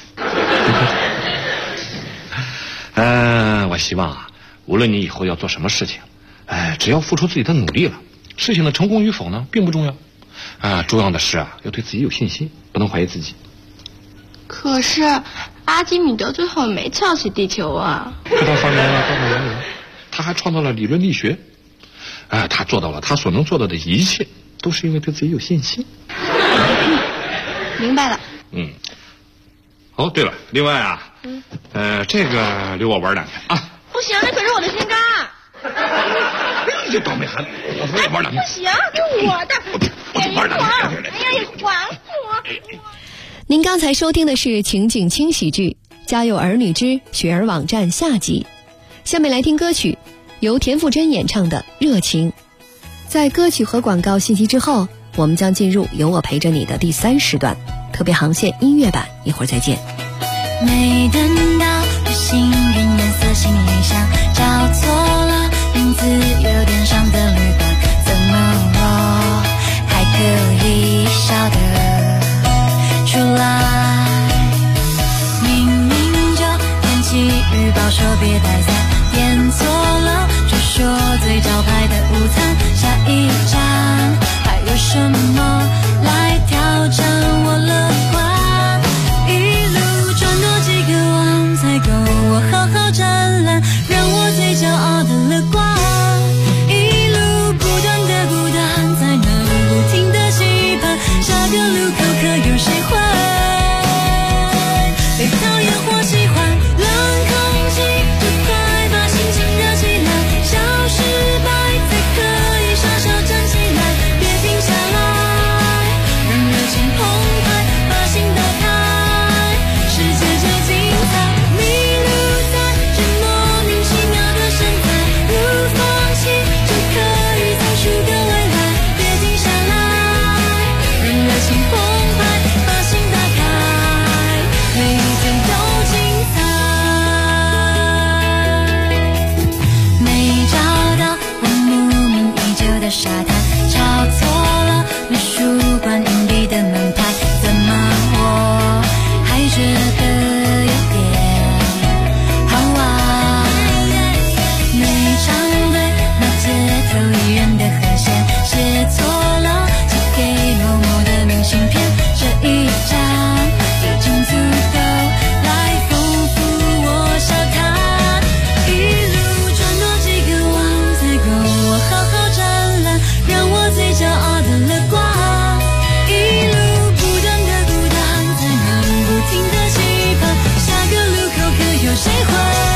Speaker 21: 我希望啊，无论你以后要做什么事情，只要付出自己的努力了，事情的成功与否呢，并不重要。重要的是啊，要对自己有信心，不能怀疑自己。
Speaker 4: 可是阿基米德最后没撬起地球啊。
Speaker 21: 他发明了多少原理，他还创造了理论力学。他做到了他所能做到的一切，都是因为对自己有信心。
Speaker 4: 明白了。
Speaker 21: 哦，对了，另外啊，这个留我玩2天啊。
Speaker 4: 不行，那可是我的心肝。
Speaker 21: 你这倒霉孩子，我也玩2天。
Speaker 4: 不行，是我的，给我！哎呀，还我！
Speaker 3: 您刚才收听的是情景轻喜剧《家有儿女之雪儿网站》下集。下面来听歌曲，由田馥甄演唱的《热情》。在歌曲和广告信息之后，我们将进入有我陪着你的第3时段特别航线音乐版，一会儿再见。
Speaker 12: 没等到这幸运颜色行李箱，找错了名字有点伤的旅馆，怎么我还可以笑得出来？明明就天气预报说别带伞，点错了却说最招牌的午餐，下一站还有什么来挑战我乐观？一路转多几个弯才够我好好展览，让我最骄傲的乐观。一路不断的孤单，才能不停的期盼，下个路口可有谁会被讨厌或喜欢？冷空气就快把心情热起来，小失败才可以傻笑站起来，别停下来，让热情澎湃，把心打开，世界就精彩。迷路在这莫名其妙的身材，不放弃就可以走出个未来，别停下来，让热情澎湃，把心打开，每一天都精彩。没找到我慕名已久的沙滩，抄错了美术馆硬币的门牌，怎么我还觉得有点好玩？没唱对那街头艺人的和弦，写错了寄给某某的明信片，这一站已经足够来丰富我笑谈。一路转多几个弯才够我好好展览，让我最骄傲的乐观。一路不断的孤单，才能不停的期盼，下个路口可有谁会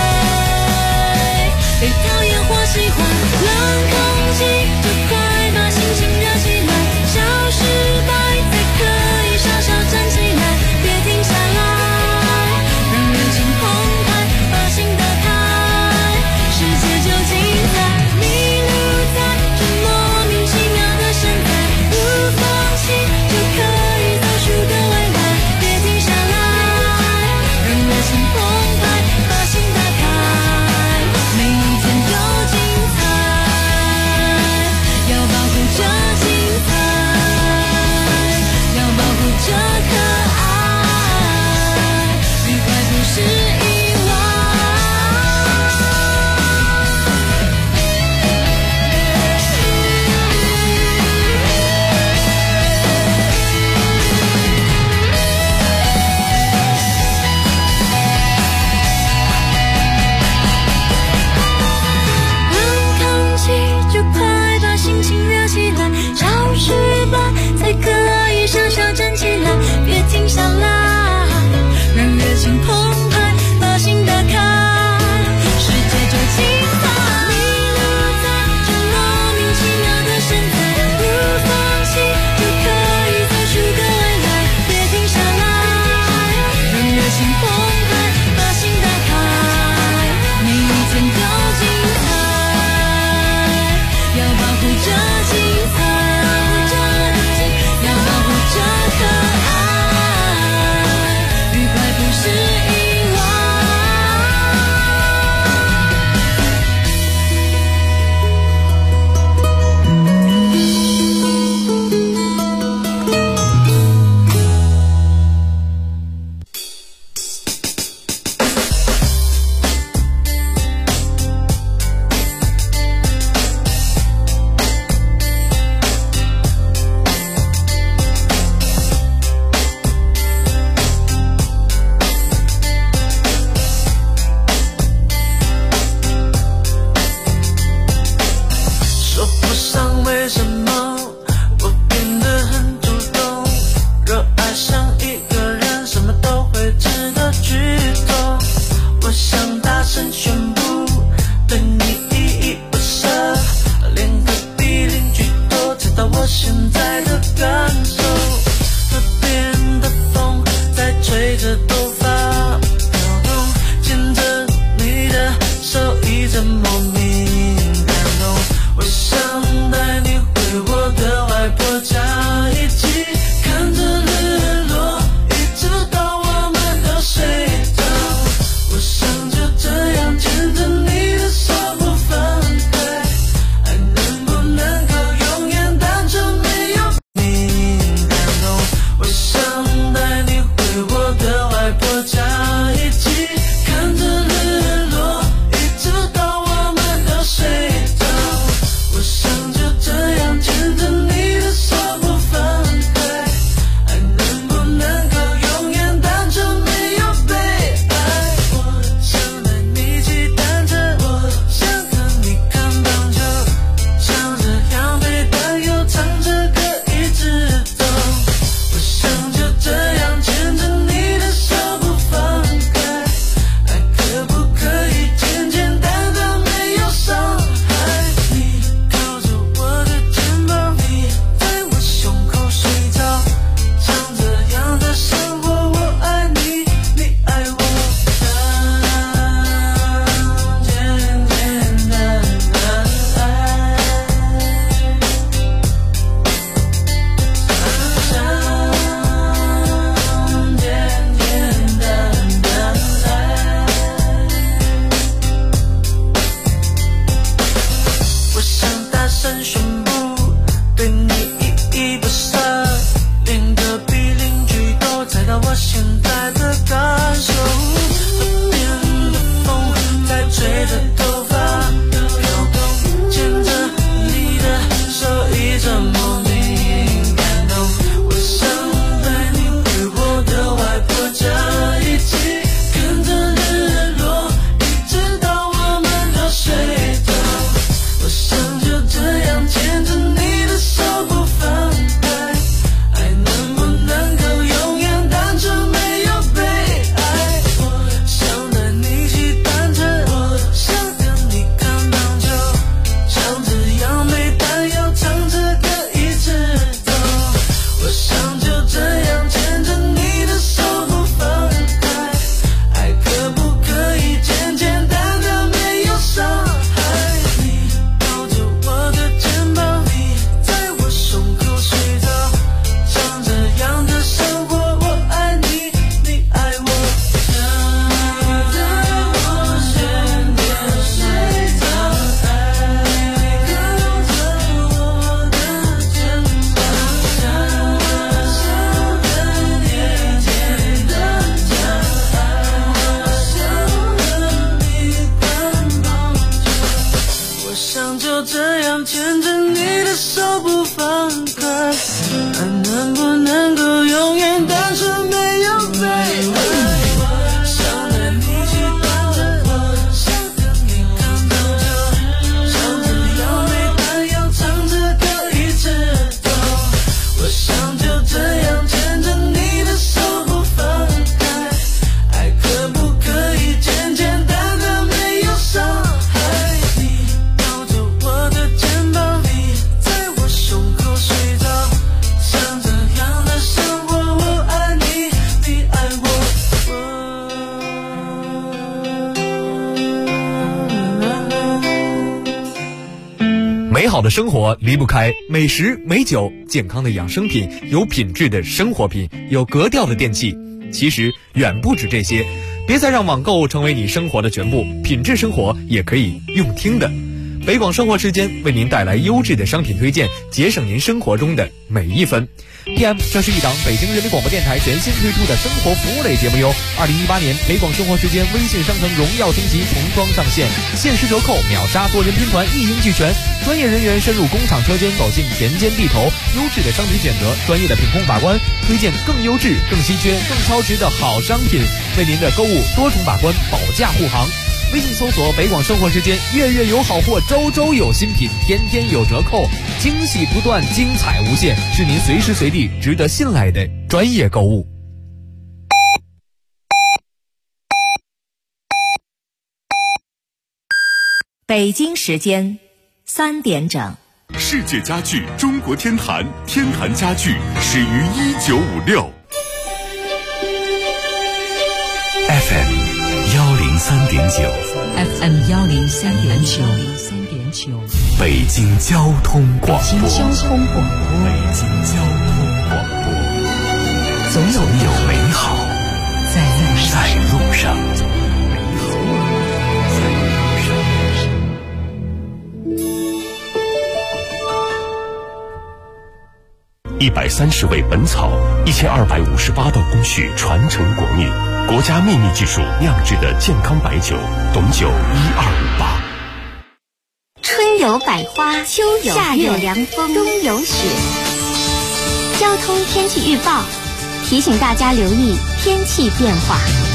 Speaker 12: 被讨厌或喜欢？冷空气就快把心情热起来，小失败才可以傻笑站起来，别停下来，让热情澎湃，把心打开，世界就精彩。迷路在这莫名其妙的身材，不放弃就可以走出个未来，别停下来，让热情澎湃，把心打开，每一天都精彩。
Speaker 7: 美好的生活离不开美食、美酒、健康的养生品、有品质的生活品、有格调的电器。其实远不止这些，别再让网购成为你生活的全部，品质生活也可以用听的。北广生活时间为您带来优质的商品推荐，节省您生活中的每一分。PM， 这是一档北京人民广播电台全新推出的生活服务类节目哟。2018年北广生活时间微信商城荣耀升级重装上线，限时折扣，秒杀多人拼团，一应俱全。专业人员深入工厂车间，走进田间地头，优质的商品选择，专业的品控把关，推荐更优质、更稀缺、更超值的好商品，为您的购物多重把关，保驾护航。微信搜索北广生活时间，月月有好货，周周有新品，天天有折扣，惊喜不断，精彩无限，是您随时随地值得信赖的专业购物。
Speaker 15: 北京时间3点整。
Speaker 10: 世界家具中国天坛，天坛家具始于1956。
Speaker 2: FM 103.9
Speaker 19: FM 103.9，
Speaker 2: 北京交通广播，
Speaker 19: 北京交通广播，总有
Speaker 2: 美好在路上。130味本草，1258道工序传承国秘，国家秘密技术酿制的健康白酒，董酒1258。
Speaker 6: 春有百花，秋有夏有凉风，冬有雪。交通天气预报提醒大家留意天气变化。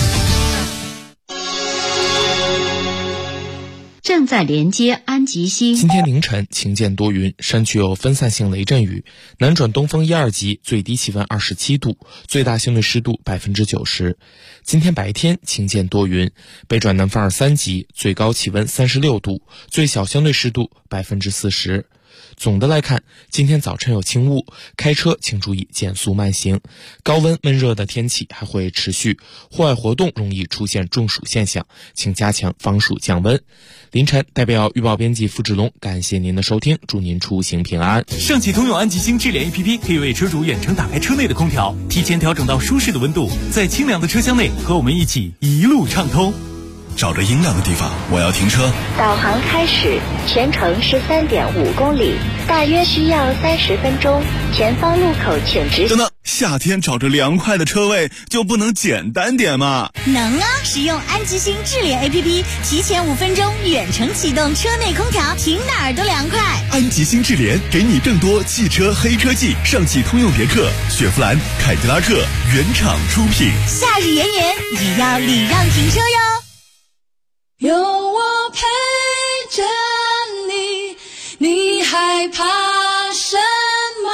Speaker 8: 正在连接安吉星。
Speaker 11: 今天凌晨晴间多云，山区有分散性雷阵雨，南转东风1、2级，最低气温27度，最大相对湿度90%。今天白天晴间多云，北转南风2、3级，最高气温36度，最小相对湿度40%。总的来看，今天早晨有轻雾，开车请注意减速慢行。高温闷热的天气还会持续，户外活动容易出现中暑现象，请加强防暑降温。凌晨代表预报编辑付志龙，感谢您的收听，祝您出行平安。
Speaker 9: 上汽通用安吉星智联 APP 可以为车主远程打开车内的空调，提前调整到舒适的温度，在清凉的车厢内和我们一起一路畅通。
Speaker 10: 找着阴亮的地方，我要停车。
Speaker 6: 导航开始，全程13.5公里，大约需要30分钟。前方路口请直。
Speaker 10: 等等，夏天找着凉快的车位就不能简单点吗？
Speaker 15: 能啊！使用安吉星智联 APP， 提前5分钟远程启动车内空调，停哪儿都凉快。
Speaker 10: 安吉星智联给你更多汽车黑科技，上汽通用别克、雪佛兰、凯迪拉克原厂出品。
Speaker 15: 夏日炎炎，也要礼让停车哟。
Speaker 12: 有我陪着你，你害怕什么？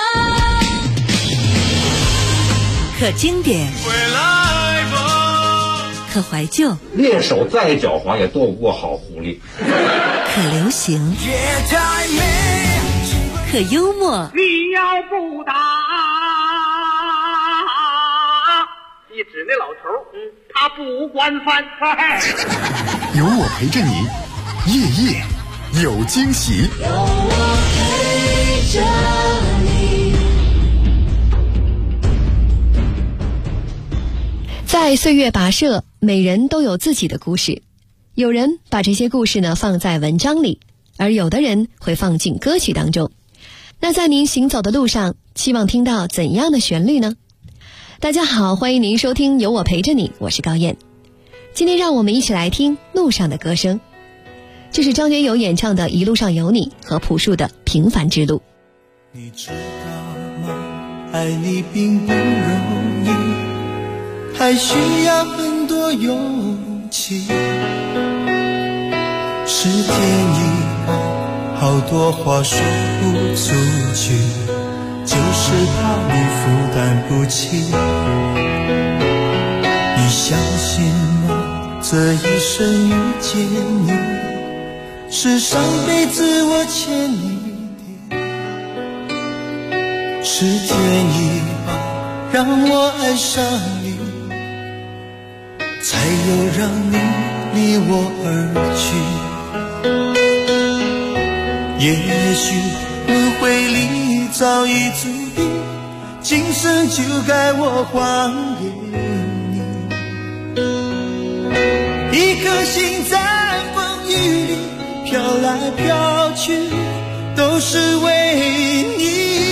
Speaker 15: 可经典，可怀旧，
Speaker 13: 猎手再狡猾也斗不过好狐狸。
Speaker 15: 可流行，可幽默。
Speaker 14: 你要不打，你指那老头，他不惯犯。
Speaker 10: 有我陪着你，夜夜有惊喜。
Speaker 12: 有我陪着你。
Speaker 3: 在岁月跋涉，每人都有自己的故事。有人把这些故事呢放在文章里，而有的人会放进歌曲当中。那在您行走的路上，期望听到怎样的旋律呢？大家好，欢迎您收听有我陪着你，我是高燕。今天让我们一起来听路上的歌声，这是张学友演唱的《一路上有你》和朴树的《平凡之路》。
Speaker 24: 你知道吗？爱你并不容易，还需要很多勇气。时间一晚，好多话说不出去，就是怕你负担不起。你相信吗？这一生遇见你，是上辈子我欠你的。时间一把让我爱上你，才有让你离我而去。 也许轮回里早已注定，今生就该我还给你。一颗心在风雨里飘来飘去，都是为你。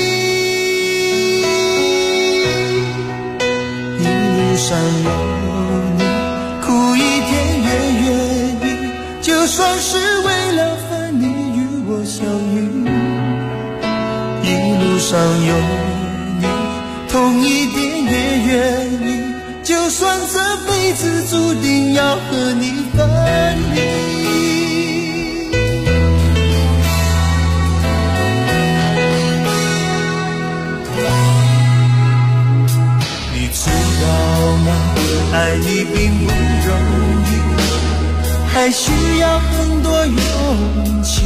Speaker 24: 一路上有你，苦一点也愿意，就算是为了分离与我相遇。一路上有你，痛一点也愿意，就算这辈子注定要和你分离。你知道吗？爱你并不容易，还需要很多勇气。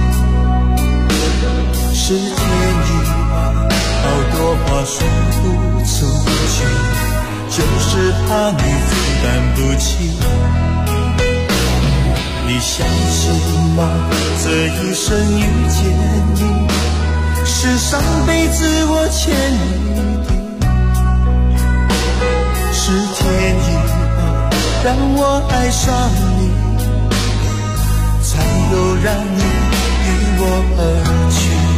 Speaker 24: 是天意吧，好多话说不出去，就是怕你负担不起。你相信吗？这一生遇见你，是上辈子我欠你的。是天意吧，让我爱上你，才有让你与我而去。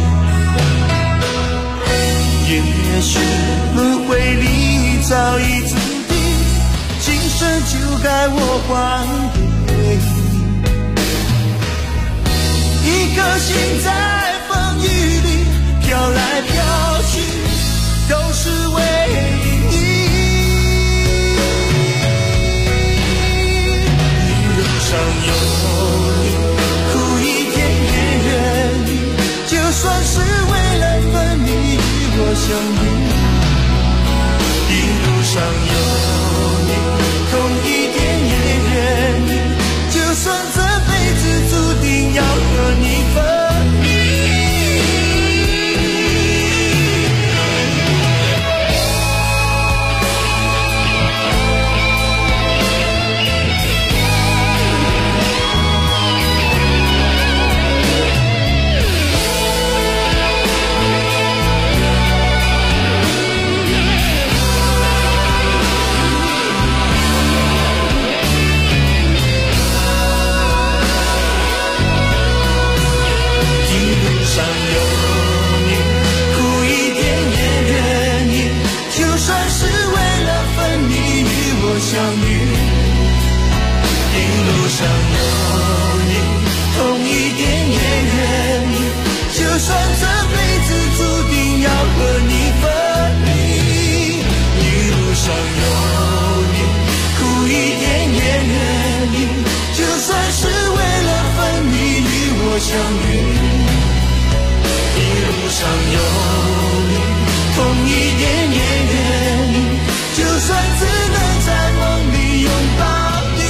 Speaker 24: 也许轮回里早已注定，今生就该我还给你。一颗心在风雨里飘来飘去，都是为你。一路上有你，苦一点也愿意，就算是为了分离我相遇。一路上有你，痛一点也愿意，就算这辈子注定要和你分离。相遇，一路上有你，痛一点也愿意，就算这辈子注定要和你分离。一路上有你，苦一点也愿意，就算是为了分离与我相遇。一路上有你，痛一点也愿意，就算只能在梦里拥抱你。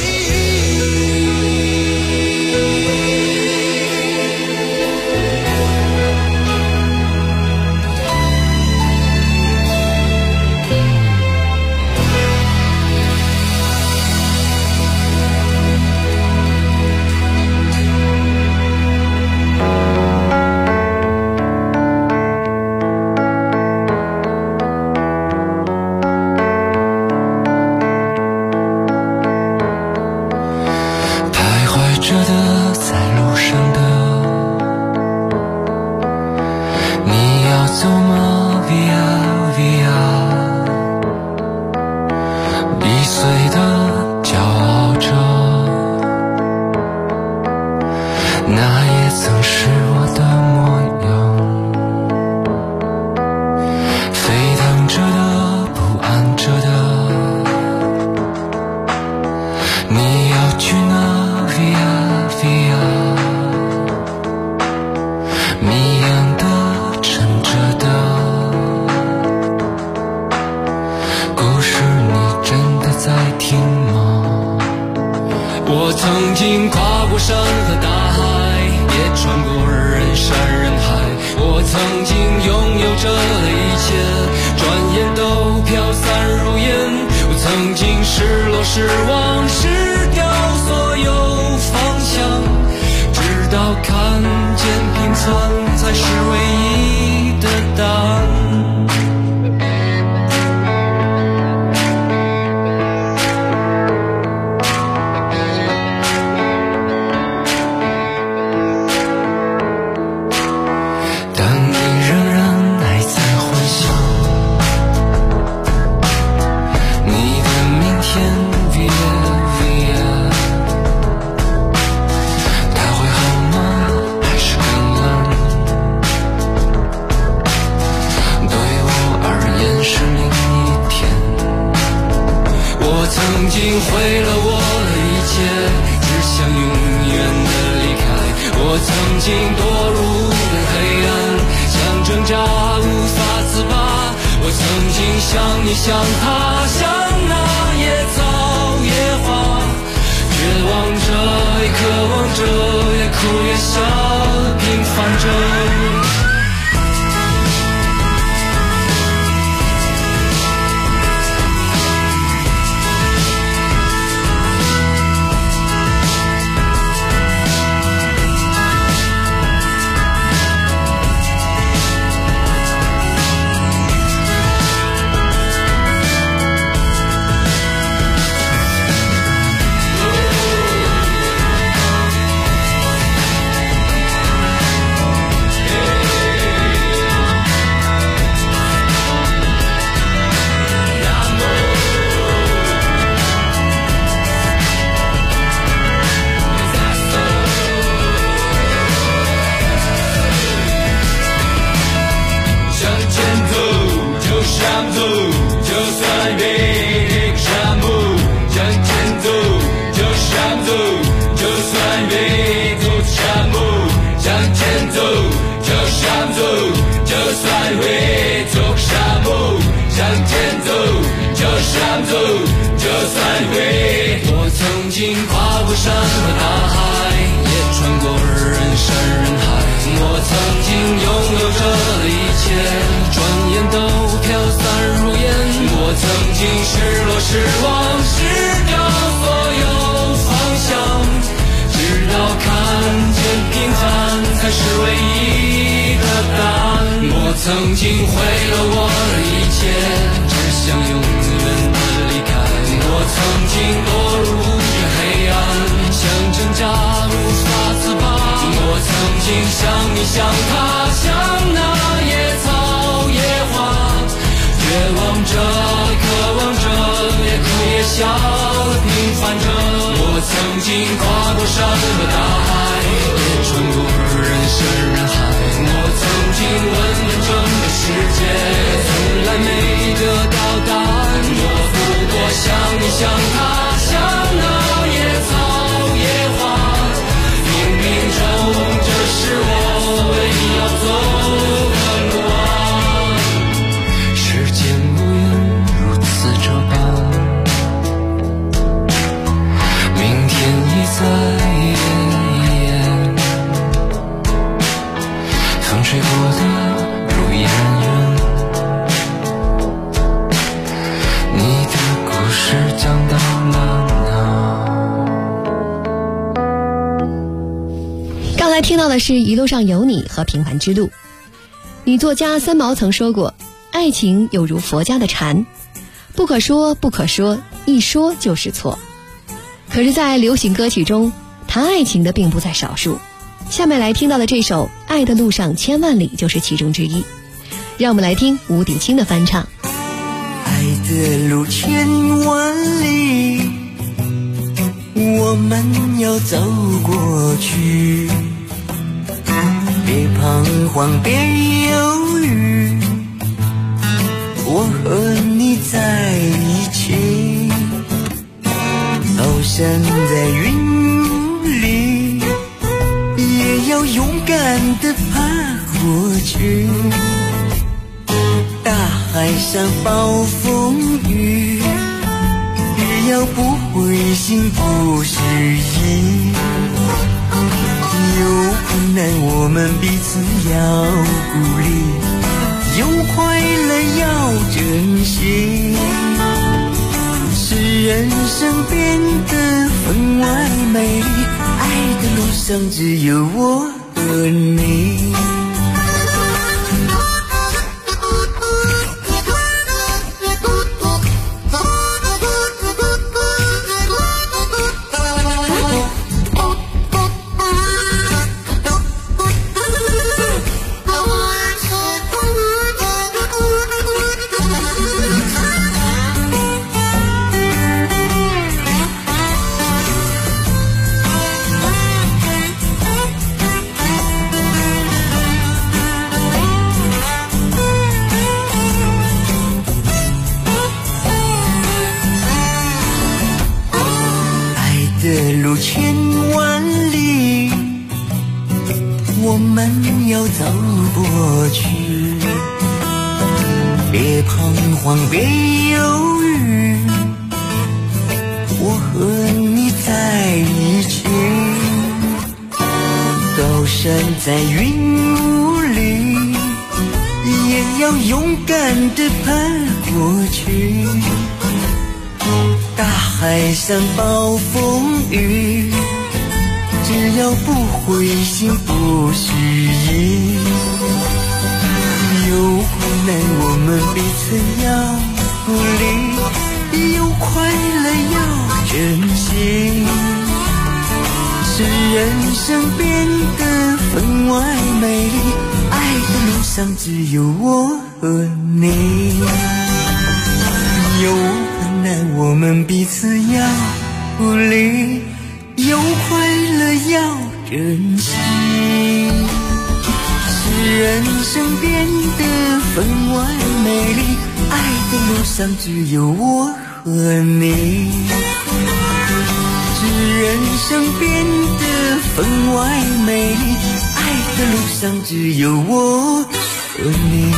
Speaker 12: 看见平
Speaker 24: 藏才是唯一的答案。毁了我的一切，只想永远的离开。我曾经堕入了黑暗，想挣扎无法自拔。我曾经像你像他，像那野草野花，绝望着也渴望着，也哭也笑，平凡着。我曾经跨过山和大海，也穿过人山人海。我曾经拥有着的一切，转眼都飘散如烟。我曾经失落失望，失掉所有方向，直到看见平凡才是唯一的答案。我曾经毁了我的一切，只想永远的离开。我曾经堕入黑暗，想挣扎无法自拔。我曾经像你像他，像那野草野花，绝望着渴望着，也哭也笑平凡着。我曾经跨过山和大海，也穿过人山人海。我曾经问遍整个世界，从来没得到答案。我不过像你像他，像那野草野花，冥冥中这是我唯一要走的路啊。时间无言如此这般，明天已在眼前，风吹过的路依然远，你的故事讲到了
Speaker 3: 哪？刚才听到的是一路上有你和平凡之路。女作家三毛曾说过，爱情有如佛家的禅，不可说不可说，一说就是错。可是在流行歌曲中，谈爱情的并不在少数。下面来听到的这首《爱的路上千万里》就是其中之一。让我们来听吴鼎清的翻唱。
Speaker 24: 爱的路千万里，我们要走过去，别彷徨别犹豫，我和你在一起，翱翔在云里，也要勇敢地爬过去，大海上暴风雨，也要不灰心不失意，有困难我们彼此要鼓励，有快乐要珍惜，使人生变得分外美丽。爱的路上只有我和和你。的路千万里，我们要走过去。别彷徨，别犹豫，我和你在一起。高山在云雾里，也要勇敢地爬过去。大海上暴风雨，只要不灰心不失意。有困难我们彼此要鼓励，有快乐要珍惜，使人生变得分外美丽。爱的路上只有我和你，有困难我们彼此要鼓励，有快乐要珍惜，使人生变得分外美丽。爱的路上只有我和你，使人生变得分外美丽。爱的路上只有我和你。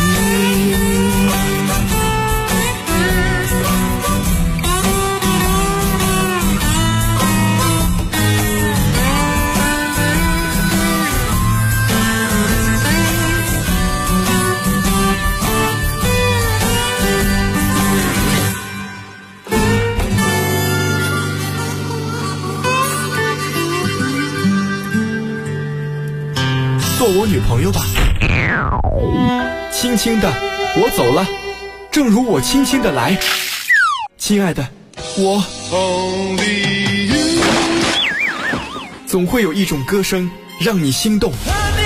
Speaker 2: 做我女朋友吧，轻轻的我走了，正如我轻轻的来。亲爱的，我总会有一种歌声让你心动，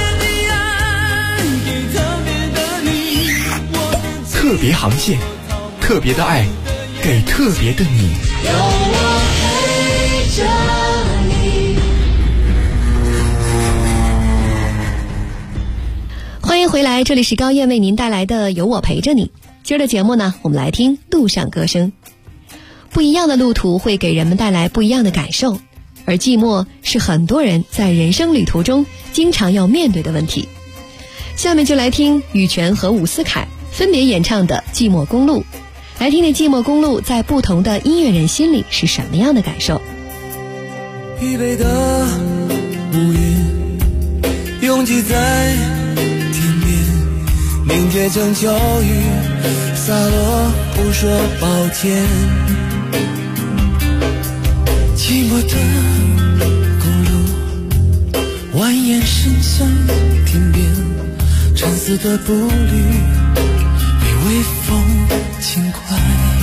Speaker 2: 特别航线，特别的爱，给特别的你。有我陪着你。
Speaker 3: 欢迎回来，这里是高燕为您带来的有我陪着你。今儿的节目呢，我们来听路上歌声。不一样的路途会给人们带来不一样的感受，而寂寞是很多人在人生旅途中经常要面对的问题。下面就来听羽泉和伍思凯分别演唱的《寂寞公路》，来听听寂寞公路在不同的音乐人心里是什么样的感受。
Speaker 24: 疲惫的乌云拥挤在凝结成秋雨，洒落不说抱歉。寂寞的公路蜿蜒伸向天边，沉思的步履被微风轻快，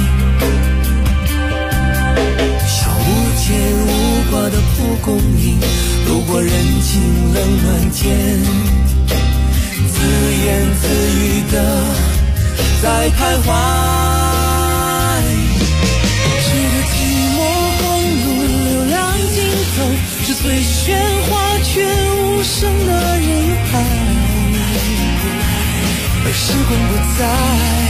Speaker 24: 像无牵无挂的蒲公英，路过人情冷暖间，自言自语的在徘徊，是个寂寞公路流浪尽头，是最喧哗却无声的人海，而时光不在，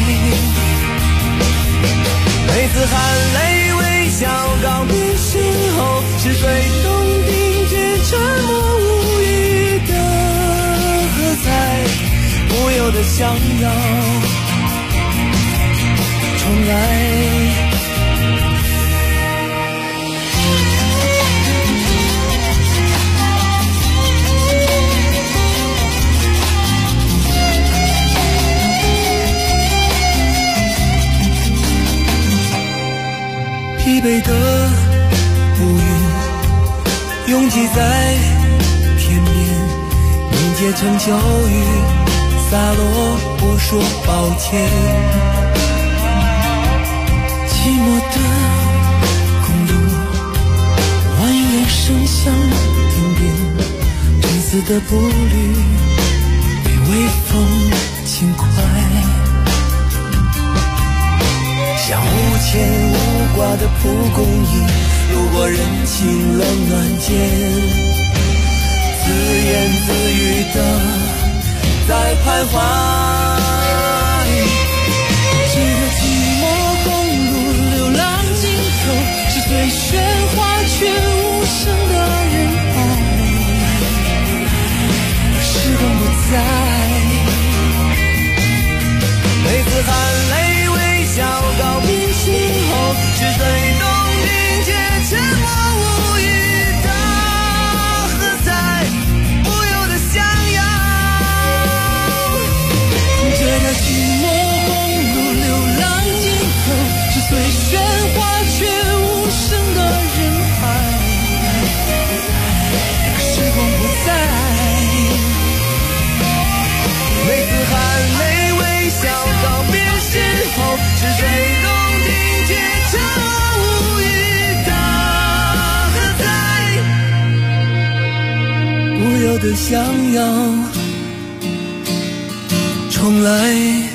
Speaker 24: 每次含泪微笑告别邂逅，是最动听却沉默无语的喝彩，不由得想要重来。疲惫的乌云拥挤在天边，凝结成秋雨，洒落我说抱歉。寂寞的公路，蜿蜒声响天边，真丝的步履被微风轻快，像无牵无挂的蒲公英，路过人情冷暖间，自言自语的在徘徊。这个寂寞公路流浪尽头，是最喧哗却无声的人海。时光不在，每次含泪微笑告别邂逅，是最动听且沉默无语的喝彩，不由得想要。这条寂寞公路流浪尽头，是最喧哗却无声的人海。时光不在，每次含泪微笑告别邂逅，是最动听且沉默无语的喝彩，不由得想要重来。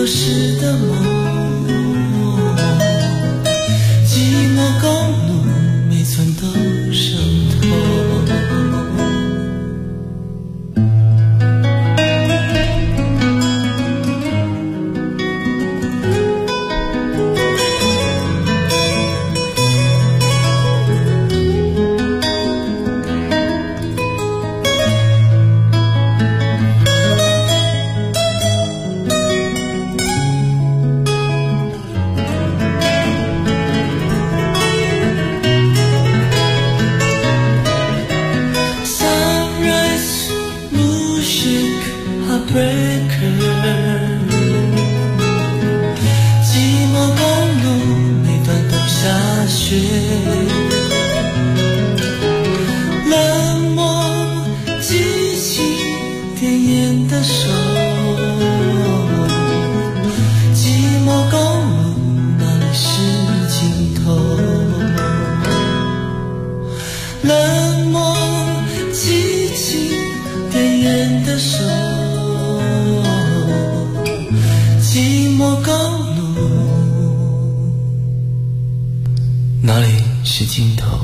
Speaker 24: 流逝的梦，寂寞公路每寸都渗透。
Speaker 12: 哪里是尽头？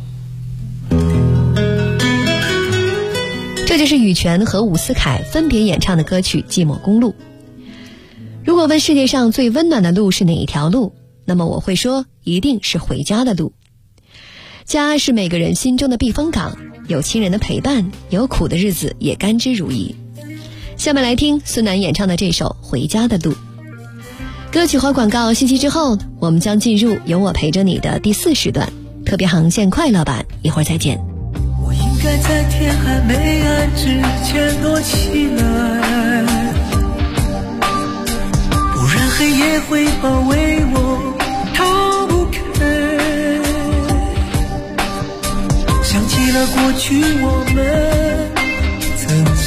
Speaker 3: 这就是羽泉和伍思凯分别演唱的歌曲《寂寞公路》。如果问世界上最温暖的路是哪一条路，那么我会说一定是回家的路。家是每个人心中的避风港，有亲人的陪伴，有苦的日子也甘之如饴。下面来听孙楠演唱的这首《回家的路》。歌曲和广告信息之后，我们将进入有我陪着你的第4时段特别航线快乐版，一会儿再见。
Speaker 24: 我应该在天还没暗之前躲起来，不然黑夜会包围我，逃不开。想起了过去我们曾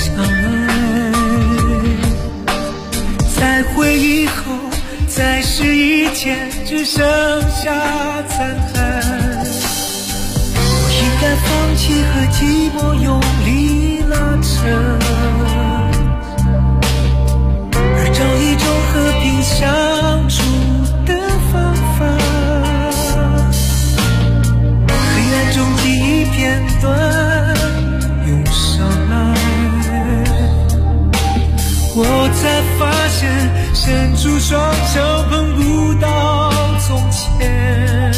Speaker 24: 相爱，在回忆后再试一切，只剩下残骸。我应该放弃和寂寞用力拉扯，而找一种和平相处的方法。黑暗中记忆片段涌上来，我才发现伸出双手碰不到从前。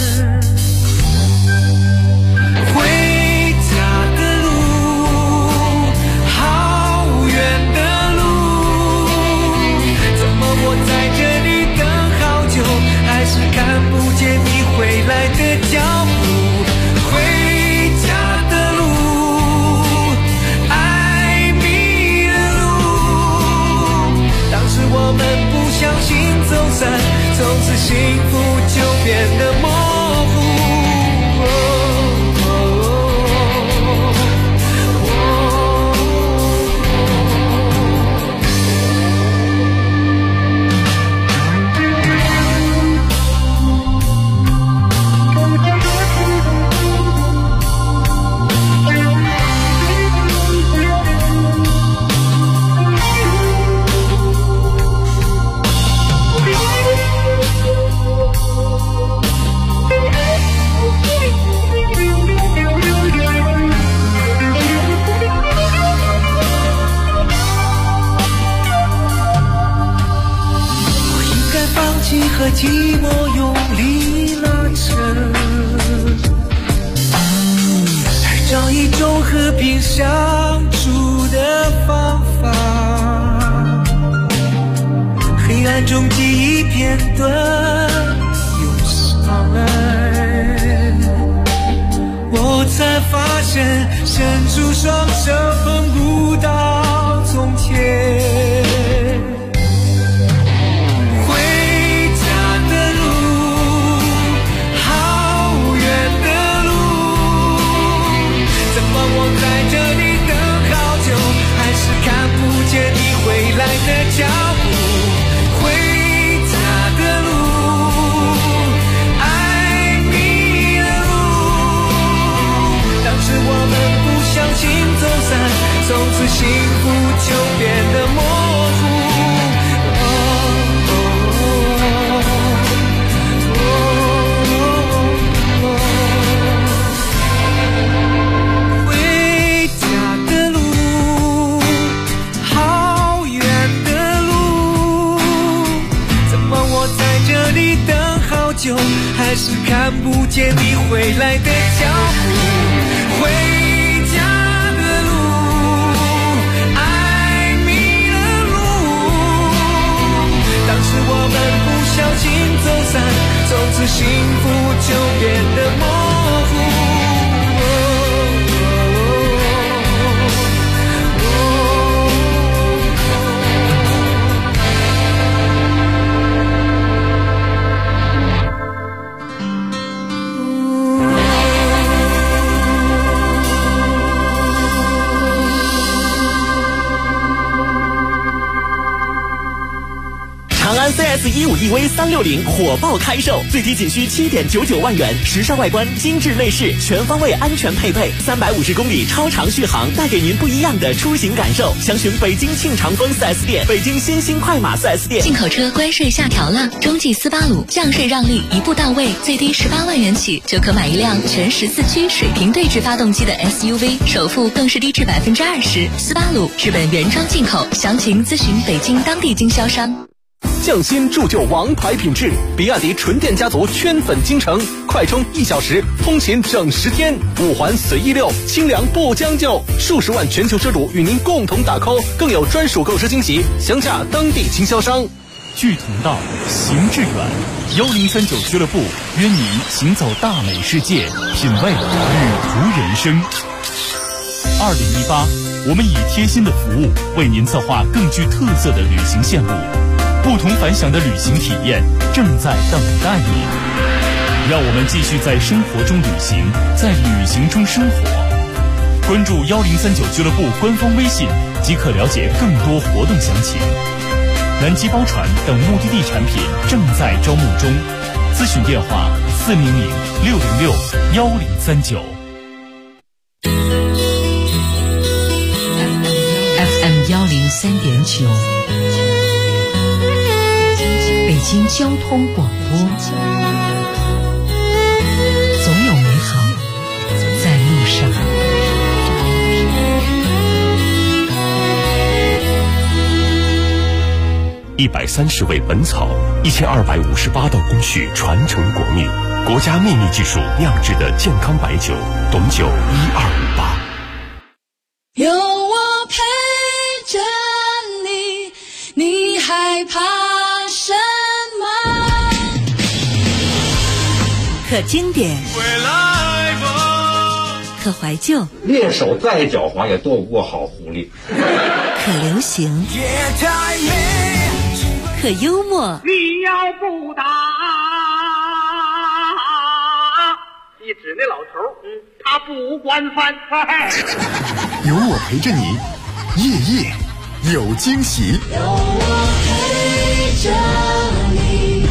Speaker 24: 回家的路，好远的路，怎么我在这里等好久，还是看不见你回来的脚步。回家的路，爱迷了路，当时我们不小心走散，从此幸福就变得模糊。和寂寞用力拉扯，而找一种和平相处的方法。黑暗中记忆片段涌上来，我才发现伸出双手碰不到从前。回来的脚步，回家的路，爱迷了路，当时我们不小心走散， 还是看不见你回来的脚步。回家的路，爱迷了路。当时我们不小心走散，从此幸福就变得模糊。
Speaker 16: CS15EV 360火爆开售，最低仅需7.99万元，时尚外观，精致内饰，全方位安全配备，350公里超长续航，带给您不一样的出行感受。详询北京庆长丰 4S 店、北京新兴快马 4S 店。
Speaker 17: 进口车关税下调了，中继斯巴鲁降税让利一步到位，最低18万元起就可买一辆全14驱水平对置发动机的 SUV， 首付更是低至20%。斯巴鲁日本原装进口，详情咨询北京当地经销商。
Speaker 16: 匠心铸就王牌品质，比亚迪纯电家族圈粉京城，快充1小时，通勤整10天，5环随意溜，清凉不将就，数十万全球车主与您共同打 call， 更有专属购车惊喜，详洽当地经销商。
Speaker 9: 聚同道，行致远，1039俱乐部约你行走大美世界，品味旅途人生。2018，我们以贴心的服务为您策划更具特色的旅行线路。不同凡响的旅行体验正在等待你，让我们继续在生活中旅行，在旅行中生活。关注1039俱乐部官方微信即可了解更多活动详情。南极包船等目的地产品正在招募中，咨询电话400-606-1039。
Speaker 19: FM 103.9。北京交通广播，总有美好在路上。
Speaker 18: 130味本草，1258道工序传承国秘，国家秘密技术酿制的健康白酒，董酒1258。
Speaker 12: 有我陪着你，你害怕什么？
Speaker 15: 可经典，可怀旧，
Speaker 13: 猎手再狡猾也斗不过好狐狸。
Speaker 15: 可流行，可幽默。
Speaker 14: 你要不打，你指那老头，他不惯犯。
Speaker 10: 有我陪着你，夜夜有惊喜。
Speaker 24: 有我陪着你。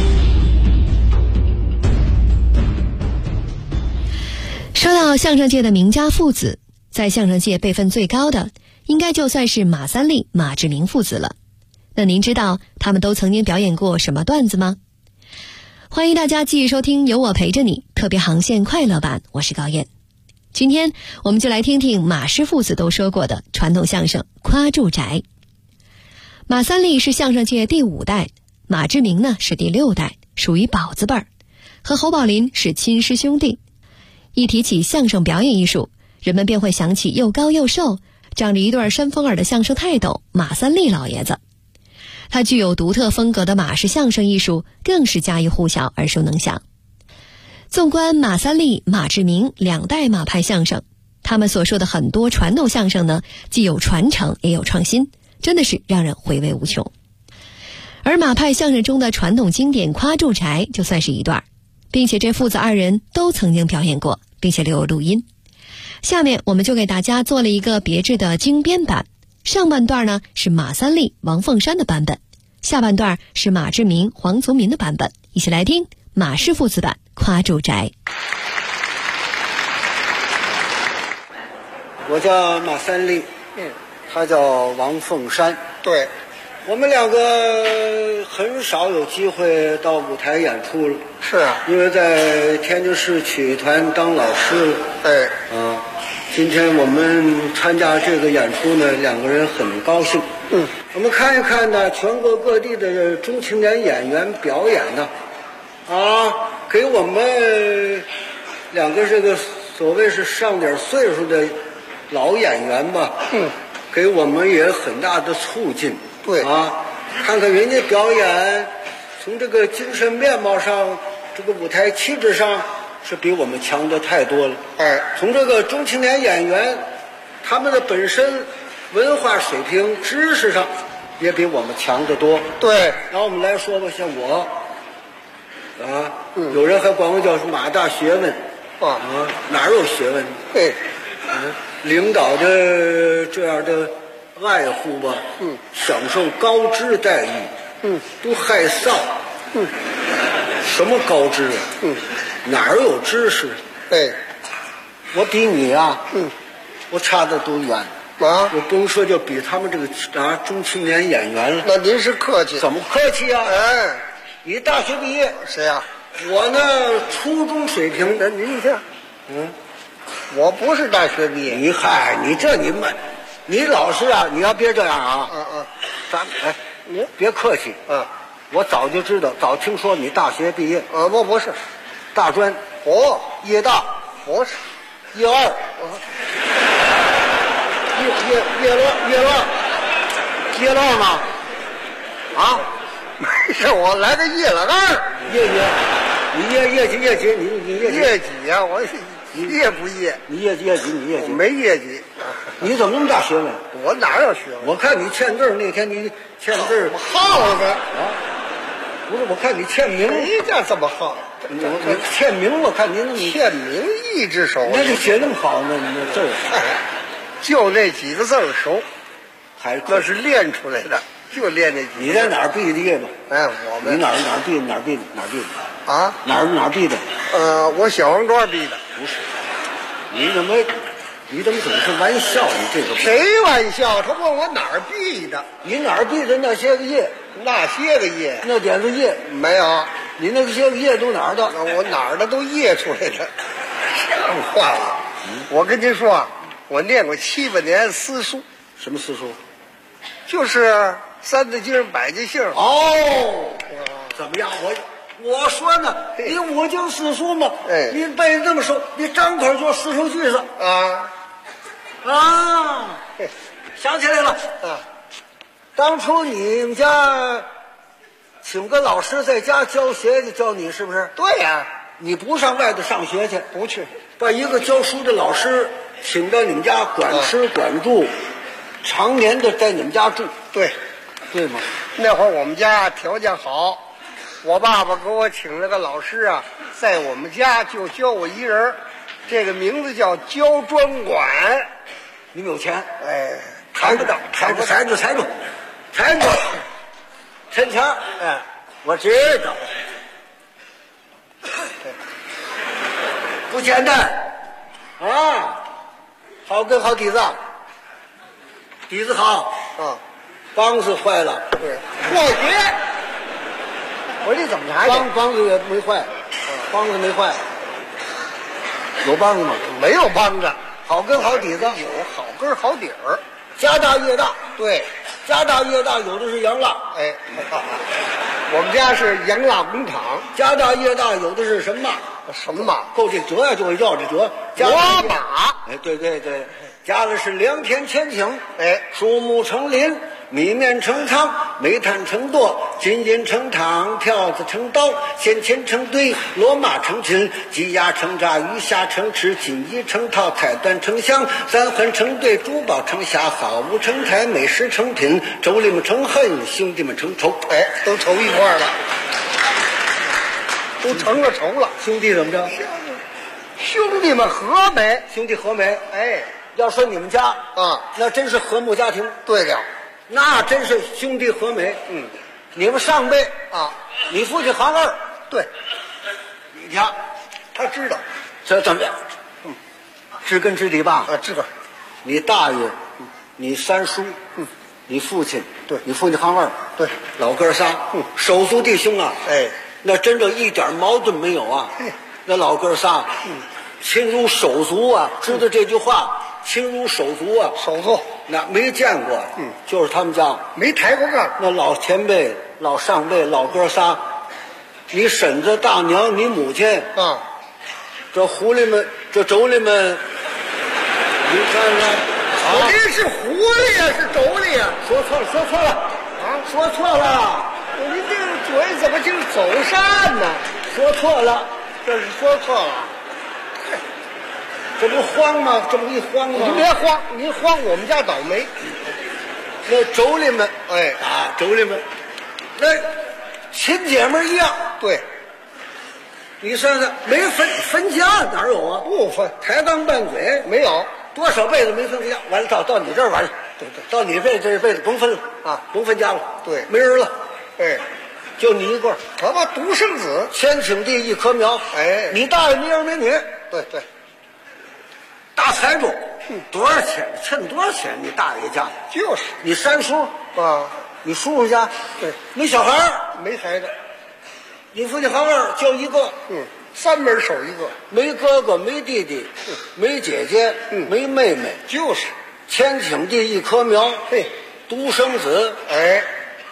Speaker 3: 说到相声界的名家父子，在相声界辈分最高的应该就算是马三立、马志明父子了。那您知道他们都曾经表演过什么段子吗？欢迎大家继续收听有我陪着你特别航线快乐版，我是高燕。今天我们就来听听马氏父子都说过的传统相声夸住宅。马三立是相声界第5代，马志明呢是第6代，属于宝字辈儿，和侯宝林是亲师兄弟。一提起相声表演艺术，人们便会想起又高又瘦，长着一对山峰耳的相声泰斗马三立老爷子。他具有独特风格的马氏相声艺术更是家喻户晓、耳熟能详。纵观马三立、马志明2代马派相声，他们所说的很多传统相声呢，既有传承也有创新，真的是让人回味无穷。而马派相声中的传统经典夸住宅就算是一段，并且这父子2人都曾经表演过，并且留有录音。下面我们就给大家做了一个别致的精编版，上半段呢是马三立、王凤山的版本，下半段是马志明、黄宗民的版本，一起来听马氏父子版夸住宅。
Speaker 20: 我叫马三立，他叫王凤山。对，我们2个很少有机会到舞台演出了。是啊，因为在天津市曲艺团当老师了。对，今天我们参加这个演出呢，2个人很高兴。我们看一看呢，全国各地的中青年演员表演呢， 给我们两个这个所谓是上点岁数的老演员吧，给我们也很大的促进。
Speaker 1: 对
Speaker 20: 看看人家表演，从这个精神面貌上，这个舞台气质上是比我们强的太多了。从这个中青年演员，他们的本身文化水平、知识上也比我们强得多。
Speaker 1: 对，
Speaker 20: 然后我们来说吧，像我，有人还管我叫马大学问，哪有学问？
Speaker 1: 对，
Speaker 20: 领导的这样的爱护吧，享受高知待遇，都害臊，什么高知啊？哪有知识？我比你啊，我差得多远。我不用说，就比他们这个中青年演员了。
Speaker 1: 那您是客气？
Speaker 20: 怎么客气啊？你大学毕业？
Speaker 1: 谁呀？
Speaker 20: 我呢，初中水平。
Speaker 1: 那您这，我不是大学毕业。
Speaker 20: 你你老师啊，你要别这样啊。您别客气。我早就知道，早听说你大学毕业。
Speaker 1: 我不是，
Speaker 20: 大专。夜大。
Speaker 1: 不是，
Speaker 20: 夜二。叶乐吗？
Speaker 1: 没事，我来个叶老二。
Speaker 20: 你业绩，你
Speaker 1: 业绩呀，我业不业？
Speaker 20: 你业绩，你业绩
Speaker 1: 没业绩。
Speaker 20: 你怎么那么大学问？
Speaker 1: 我哪有学问？
Speaker 20: 我看你签字那天，你签字
Speaker 1: 耗子
Speaker 20: 不是，我看你签名，
Speaker 1: 没这这么耗。
Speaker 20: 我签名，我看您那么
Speaker 1: 签名一只手，
Speaker 20: 那就写那么好呢，你那字儿。
Speaker 1: 就那几个字儿熟，那是练出来的，就练那几个。
Speaker 20: 你在哪儿毕的业吧？
Speaker 1: 我们
Speaker 20: 你哪儿毕的？
Speaker 1: 啊？
Speaker 20: 哪儿毕的？
Speaker 1: 我小黄庄毕的。
Speaker 20: 不是，你怎么总是玩笑？你这个
Speaker 1: 谁玩笑？他问我哪儿毕的？
Speaker 20: 你哪儿毕的那些个业？
Speaker 1: 那些个业？
Speaker 20: 那点子业
Speaker 1: 没有？
Speaker 20: 你那些个业都哪儿的？
Speaker 1: 我哪儿的都业出来的。像话了！我跟您说。我念过7、8年私塾。
Speaker 20: 什么私塾？
Speaker 1: 就是《三字经》《百家姓》。
Speaker 20: 怎么样？我说呢，你5经四书嘛，你背得这么熟，你张口就4首句子想起来了。当初你们家请个老师在家教学去，教你是不是？
Speaker 1: 对呀，
Speaker 20: 你不上外头上学去？
Speaker 1: 不去，
Speaker 20: 把一个教书的老师请到你们家管吃管住，常年的在你们家住。对吗？
Speaker 1: 那会儿我们家条件好，我爸爸给我请了个老师啊，在我们家就教我一人，这个名字叫教专管。
Speaker 20: 你们有钱？
Speaker 1: 抬不到，
Speaker 20: 抬住，趁钱。我知道，不简单好根好底子，底子好梆子坏了，
Speaker 1: 破鞋。我这怎么还
Speaker 20: 梆子也没坏，梆子没坏，有梆子吗？
Speaker 1: 没有梆子，
Speaker 20: 好根好底子，
Speaker 1: 有好根好底儿，
Speaker 20: 家大业大。
Speaker 1: 对，
Speaker 20: 家大业大，有的是洋蜡。
Speaker 1: 我们家是洋蜡工厂。
Speaker 20: 家大业大，有的是什么
Speaker 1: 什么马？
Speaker 20: 够这折呀，就会要这折。
Speaker 1: 骡马。
Speaker 20: 对，加的是良田千顷。树木成林，米面成仓，煤炭成垛，金银成汤，条子成刀，鲜钱成堆，骡马成群，鸡鸭成扎，鱼虾成池，金衣成套，菜端成箱，三环成对，珠宝成匣，好物成台，美食成品，妯娌们成恨，兄弟们成仇。
Speaker 1: 都愁一块了，都成了仇了。
Speaker 20: 兄弟怎么着？
Speaker 1: 兄弟们和美，
Speaker 20: 兄弟和美。要说你们家那真是和睦家庭。
Speaker 1: 对了，
Speaker 20: 那真是兄弟和美。你们上辈你父亲行二。
Speaker 1: 对，
Speaker 20: 你家
Speaker 1: 他知道
Speaker 20: 这怎么样？知根知底吧？
Speaker 1: 知道。
Speaker 20: 你大爷，你三叔，你父亲，
Speaker 1: 对，
Speaker 20: 你父亲行二，
Speaker 1: 对，
Speaker 20: 老哥仨，手足弟兄啊。那真的一点矛盾没有啊。那老哥仨，亲如手足啊，知道这句话，亲如手足啊，
Speaker 1: 手足
Speaker 20: 那没见过，就是他们家
Speaker 1: 没抬过杠。
Speaker 20: 那老前辈、老上辈、老哥仨， 你婶子、大娘、你母亲
Speaker 1: 啊，
Speaker 20: 这狐狸们、这妯娌们，你看看，
Speaker 1: 我这是狐狸呀，是妯娌呀，
Speaker 20: 说错了，说错了，啊，说错了，
Speaker 1: 你这个嘴怎么就是走扇呢？
Speaker 20: 说错了，
Speaker 1: 这是说错了。
Speaker 20: 这不慌吗？这不一慌吗？
Speaker 1: 您别慌，您慌我们家倒霉。
Speaker 20: 那妯娌们，
Speaker 1: 哎
Speaker 20: 啊，妯娌们，那亲姐妹一样。
Speaker 1: 对，
Speaker 20: 你算算，没分家哪有啊？
Speaker 1: 不分，
Speaker 20: 抬杠拌嘴
Speaker 1: 没有，
Speaker 20: 多少辈子没分家。完了，到你这儿完了，对，到你这辈子甭分了啊，甭分家了。
Speaker 1: 对，
Speaker 20: 没人了。
Speaker 1: 哎，
Speaker 20: 就你一个，
Speaker 1: 好吧，独生子，
Speaker 20: 千顷地一棵苗。
Speaker 1: 哎，
Speaker 20: 你大爷没儿没女。
Speaker 1: 对对。
Speaker 20: 大财主，多少钱？趁多少钱？你大爷家
Speaker 1: 就是
Speaker 20: 你三叔
Speaker 1: 啊，
Speaker 20: 你叔叔家
Speaker 1: 对，
Speaker 20: 没小孩儿，
Speaker 1: 没孩子，
Speaker 20: 你父亲好儿就一个，
Speaker 1: 三门手一个，
Speaker 20: 没哥哥，没弟弟，没姐姐，没妹妹，
Speaker 1: 就是
Speaker 20: 千顷地一棵苗，
Speaker 1: 嘿，
Speaker 20: 独生子，
Speaker 1: 哎，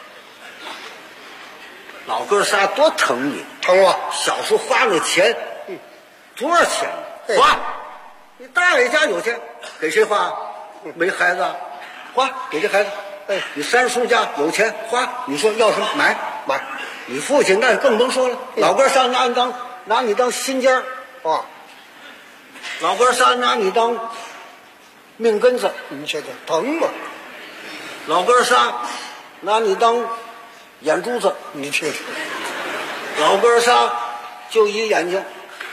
Speaker 20: 老哥仨多疼你，
Speaker 1: 疼我，
Speaker 20: 小时候花那钱，多少钱？花。你大爷家有钱，给谁花？没孩子，花给这孩子。哎，你三叔家有钱，花。你说要什么买？你父亲那更甭说了，老哥仨拿你当心尖儿，
Speaker 1: 啊，
Speaker 20: 老哥仨拿你当命根子，
Speaker 1: 你瞧瞧疼吗？
Speaker 20: 老哥仨拿你当眼珠子，
Speaker 1: 你听听，
Speaker 20: 老哥仨就一眼睛。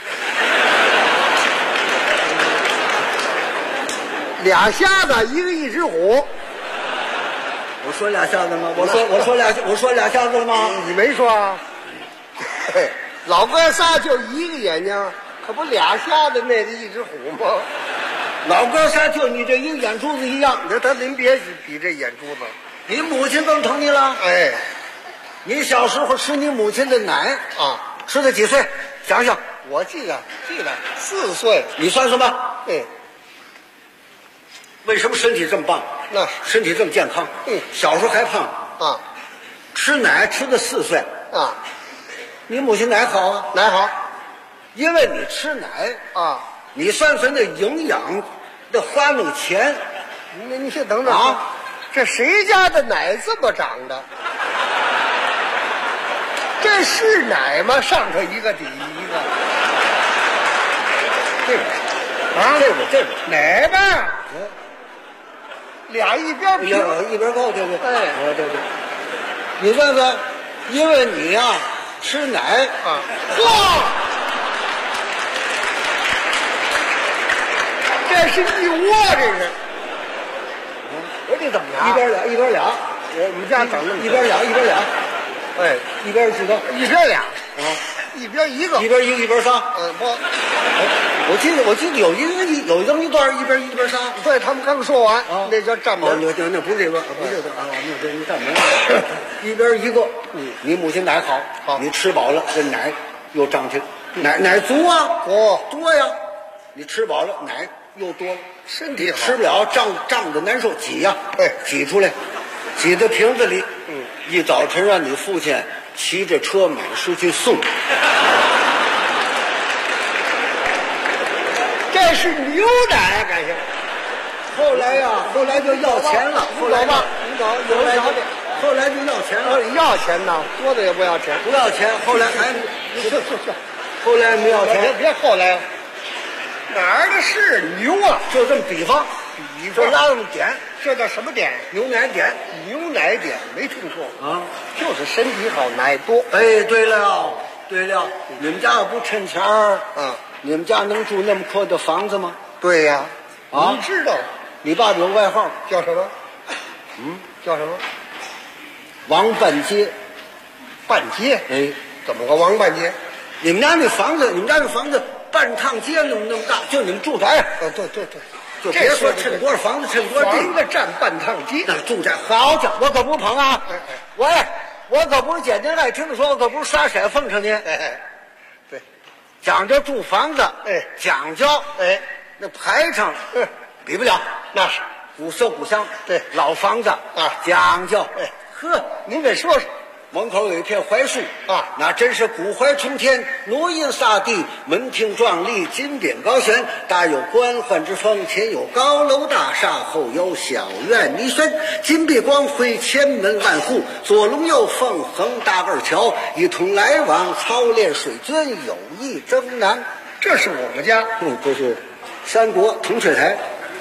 Speaker 1: 俩瞎子，一个一只虎。
Speaker 20: 我说俩瞎子吗？我说俩瞎子了吗？
Speaker 1: 你没说啊。嘿，老哥仨就一个眼睛，可不俩瞎子那个一只虎吗？
Speaker 20: 老哥仨就你这一个眼珠子一样。
Speaker 1: 您别比这眼珠子，
Speaker 20: 你母亲更疼你了。
Speaker 1: 哎，
Speaker 20: 你小时候吃你母亲的奶
Speaker 1: 啊，
Speaker 20: 吃的几岁？想想，
Speaker 1: 我记得4岁。
Speaker 20: 你算算吧。为什么身体这么棒？
Speaker 1: 那
Speaker 20: 身体这么健康。小时候还胖
Speaker 1: 啊，
Speaker 20: 吃奶吃的4岁
Speaker 1: 啊。
Speaker 20: 你母亲奶好啊，
Speaker 1: 奶好，
Speaker 20: 因为你吃奶
Speaker 1: 啊。
Speaker 20: 你算算那营养的花那钱，
Speaker 1: 你先等等
Speaker 20: 啊，
Speaker 1: 这谁家的奶这么长的？这是奶吗？上头一个底一个。这个啊，这个奶吧。俩一边平，
Speaker 20: 一边高，对对，
Speaker 1: 哎，
Speaker 20: 对对，你算算，因为你呀吃奶
Speaker 1: 啊，嚯，这是一窝，这是，我这怎么俩？
Speaker 20: 一边俩，
Speaker 1: 我们家长那么
Speaker 20: 一边俩，
Speaker 1: 哎，
Speaker 20: 一边几个？
Speaker 1: 一边俩，啊，一边一个，
Speaker 20: 一边仨，
Speaker 1: 不。
Speaker 20: 我记得有这么一段，一边仨。
Speaker 1: 对，他们刚说完，那叫站门。
Speaker 20: 那不是这个，不是这个啊，那这站门。一边一个，你母亲奶好，你吃饱了，这奶又长起来，奶足啊，多呀。你吃饱了，奶又多了，
Speaker 1: 身体好。
Speaker 20: 吃不了，胀的难受，挤呀，挤出来，挤到瓶子里。一早晨让你父亲骑着车满市去送。
Speaker 1: 这是牛奶，感情。
Speaker 20: 后来就要钱了。
Speaker 1: 你走吧，你走，有了点。
Speaker 20: 后来就要钱了。
Speaker 1: 要钱呢，多的也不要钱。
Speaker 20: 不要钱，后来还后来没要钱。
Speaker 1: 别后来，哪儿的是牛啊？
Speaker 20: 就这么比方，就拉这么点，
Speaker 1: 这叫什么点？
Speaker 20: 牛奶点，
Speaker 1: 牛奶点没听说啊？就是身体好，奶多。
Speaker 20: 哎，对了，你们家要不趁钱儿，你们家能住那么破的房子吗？
Speaker 1: 对呀，
Speaker 20: 啊，
Speaker 1: 你知道，
Speaker 20: 你爸有外号
Speaker 1: 叫什么？叫什么？
Speaker 20: 王半街。
Speaker 1: 半街？
Speaker 20: 哎，
Speaker 1: 怎么个王半街？
Speaker 20: 你们家那房子半趟街那么大，就你们住宅。
Speaker 1: 对，
Speaker 20: 就别说趁多少房子，趁多少地，
Speaker 1: 房子占半趟街。
Speaker 20: 那住宅好家伙，我可不捧啊！我可不是简单爱听的说，我可不是耍色奉承您。
Speaker 1: 对，
Speaker 20: 讲究住房子，讲究，那排场，比不了，
Speaker 1: 那是
Speaker 20: 古色古香。
Speaker 1: 对，
Speaker 20: 老房子啊，讲究。
Speaker 1: 呵，您得说说，
Speaker 20: 门口有一片槐树啊，那真是古槐冲天，挪阴洒地，门庭壮丽，金匾高悬，大有官宦之风，前有高楼大厦，后有小院泥轩，金碧光辉，千门万户，左龙右凤，横大二桥，一同来往，操练水军，友谊争南。
Speaker 1: 这是我们家，
Speaker 20: 这是三国铜雀台。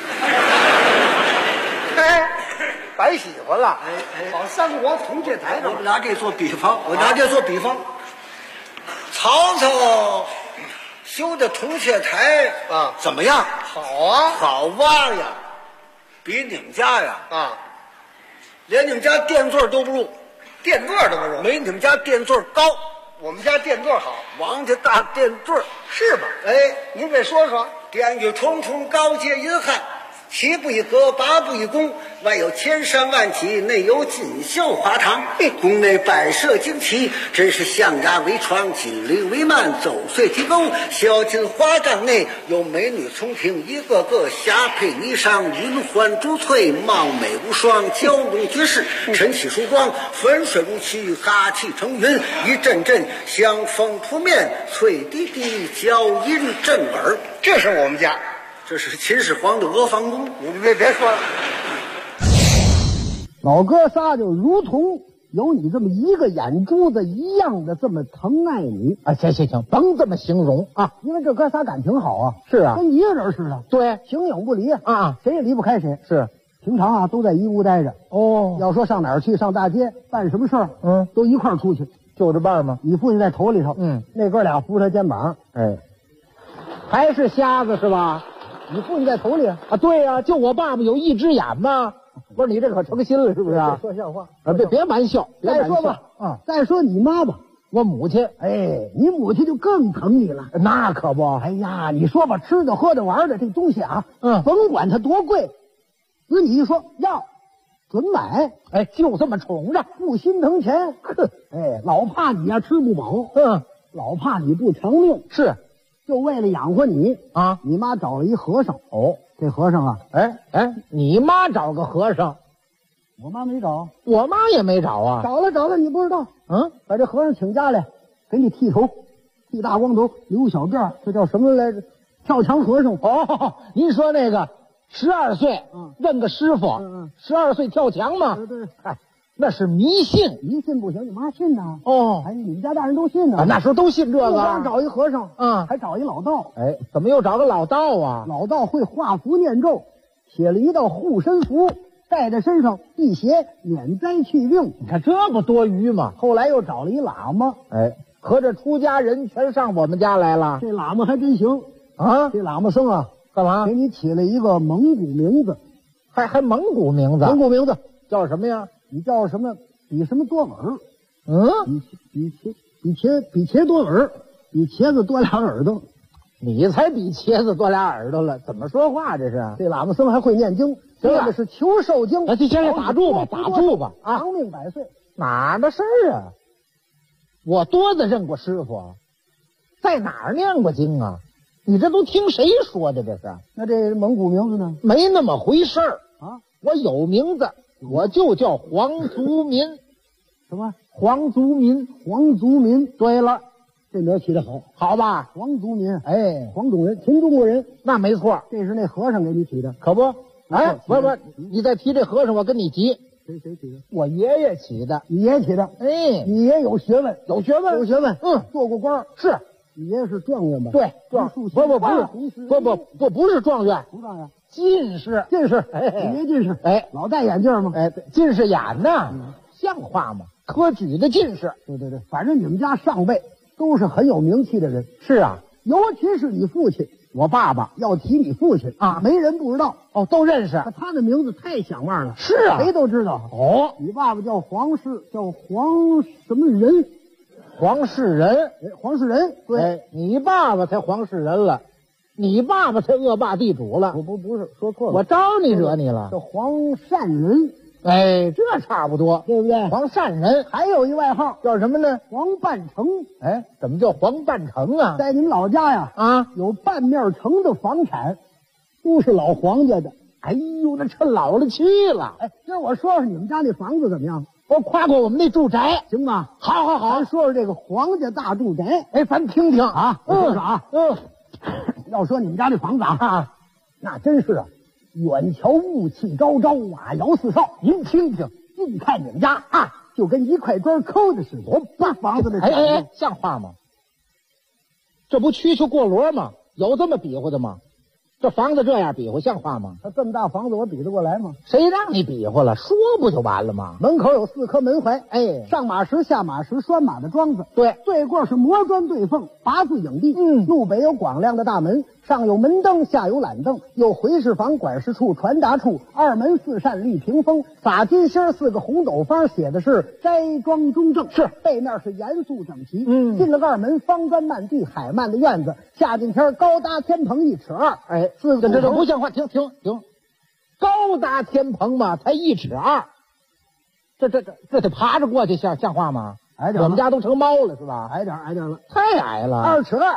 Speaker 1: 哎，白喜欢了，好三国铜雀台呢。
Speaker 20: 我拿这做比方，曹操修的铜雀台啊，怎么样？
Speaker 1: 好啊，
Speaker 20: 好哇呀，比你们家呀连你们家垫座都不如，没你们家垫座高。
Speaker 1: 我们家垫座好，
Speaker 20: 王家大垫座
Speaker 1: 是吧？
Speaker 20: 哎，
Speaker 1: 您给说说。
Speaker 20: 殿宇重重，高阶阴汉，七步一阁，八步一宫，外有千山万脊，内有锦绣华堂。宫内摆设旌旗，真是象牙为床，锦鳞为幔，走穗提钩。小金花帐内有美女从庭，一个个霞帔霓裳，云环珠翠，貌美无双，娇容绝世，晨起曙光，粉水如漆，哈气成云，一阵阵香风扑面，翠滴滴，娇音震耳。
Speaker 1: 这是我们家。
Speaker 20: 这是秦始皇的阿房宫，
Speaker 1: 你别说了。
Speaker 5: 老哥仨就如同有你这么一个眼珠子一样的这么疼爱你啊！行，甭这么形容啊，因为这哥仨感情好啊。是啊，跟一个人似的。对，形影不离啊，谁也离不开谁。是，平常啊都在一屋待着。哦，要说上哪儿去，上大街办什么事儿，都一块儿出去，就着伴嘛。你父亲在头里头，那哥俩扶他肩膀，哎，还是瞎子是吧？你父亲在头里啊？对呀，就我爸爸有一只眼嘛。不是你这可成心了是不是啊？说笑话啊！别玩笑。再说吧，再说你妈吧，我母亲。哎，你母亲就更疼你了。那可不。哎呀，你说吧，吃的喝的玩的这东西啊，甭管它多贵，只你一说要，准买。哎，就这么宠着，不心疼钱。哼，哎，老怕你呀吃不饱，老怕你不偿命。是。就为了养活你啊，你妈找了一和尚。哦，这和尚啊，你妈找个和尚，我妈没找，我妈也没找啊。找了，你不知道？把这和尚请家来，给你剃头，剃大光头，留小辫，这叫什么来着？跳墙和尚。哦，您说那个12岁，认个师傅，12岁跳墙吗？对，嗨。那是迷信，迷信不行，你妈信呐。哦，哎，你们家大人都信呐。那时候都信这个。不光找一和尚，还找一老道。哎，怎么又找个老道啊？老道会画符念咒，写了一道护身符，带在身上辟邪免灾去病。你看这不多余吗？后来又找了一喇嘛，哎，合着出家人全上我们家来了。这喇嘛还真行啊！这喇嘛僧啊，干嘛？给你起了一个蒙古名字，还蒙古名字？蒙古名字叫什么呀？你叫什么？比什么多耳？比茄多耳，比茄子多俩耳朵。你才比茄子多俩耳朵了，怎么说话这是？这喇嘛僧还会念经，这是求寿经。哎，先打住吧，啊！长命百岁，哪儿的事儿啊？我多的认过师傅，在哪儿念过经啊？你这都听谁说的？这是？那这蒙古名字呢？没那么回事儿啊！我有名字。我就叫黄族民。什么？黄族民？黄族民。对了，这名起得好，好吧？黄族民，哎，黄种人，秦中国人，那没错。这是那和尚给你起的，可不？哎，不，你再提这和尚，我跟你急。谁起的？我爷爷起的。你爷起的？哎，你爷有学问，有学问。做过官。是，你爷是状元吧？对，不是状元，不状元。进士，哎，你进士，哎，老戴眼镜吗？哎，近视眼呢，像话吗？科举的进士，对，反正你们家上辈都是很有名气的人。是啊，尤其是你父亲，我爸爸要提你父亲啊，没人不知道哦，都认识。他的名字太响亮了，是啊，谁都知道。哦，你爸爸叫黄氏，叫黄什么人？黄世仁，黄世仁，对，哎，你爸爸才黄世仁了。你爸爸才恶霸地主了，不是说错了，我招你惹你了？叫黄善人，哎，这差不多，对不对？黄善人还有一外号叫什么呢？黄半城。哎，怎么叫黄半城啊？在你们老家呀，有半面城的房产，都是老黄家的。哎呦，那趁老了去了。哎，今儿我说说你们家那房子怎么样？ 我跨过我们那住宅，行吗？好，咱说说这个皇家大住宅。哎，咱听听啊，我说说啊，要说你们家这房子啊，那真是啊，远瞧雾气昭昭，瓦窑四少。您听听，近看你们家啊，就跟一块砖抠的似的，多棒房子的。哎，像话吗？这不蛐蛐过箩吗？有这么比划的吗？这房子这样比划像话吗？他这么大房子，我比得过来吗？谁让你比划了？说不就完了吗？门口有4颗门槐，哎，上马石、下马石拴马的桩子，对，对过是磨砖对缝，8字影壁。路北有广亮的大门，上有门灯，下有懒凳，有回事房、管事处、传达处，2门4扇立屏风，撒金星，4个红斗方，写的是斋庄中正。是，背面是严肃整齐。进了2门，方砖漫地，海漫的院子，夏景天高搭天棚1尺2，哎，4个这不像话，停，高搭天棚嘛，才1尺2，这得爬着过去，像话吗？矮点，我们家都成猫了是吧？矮点了，太矮了，2尺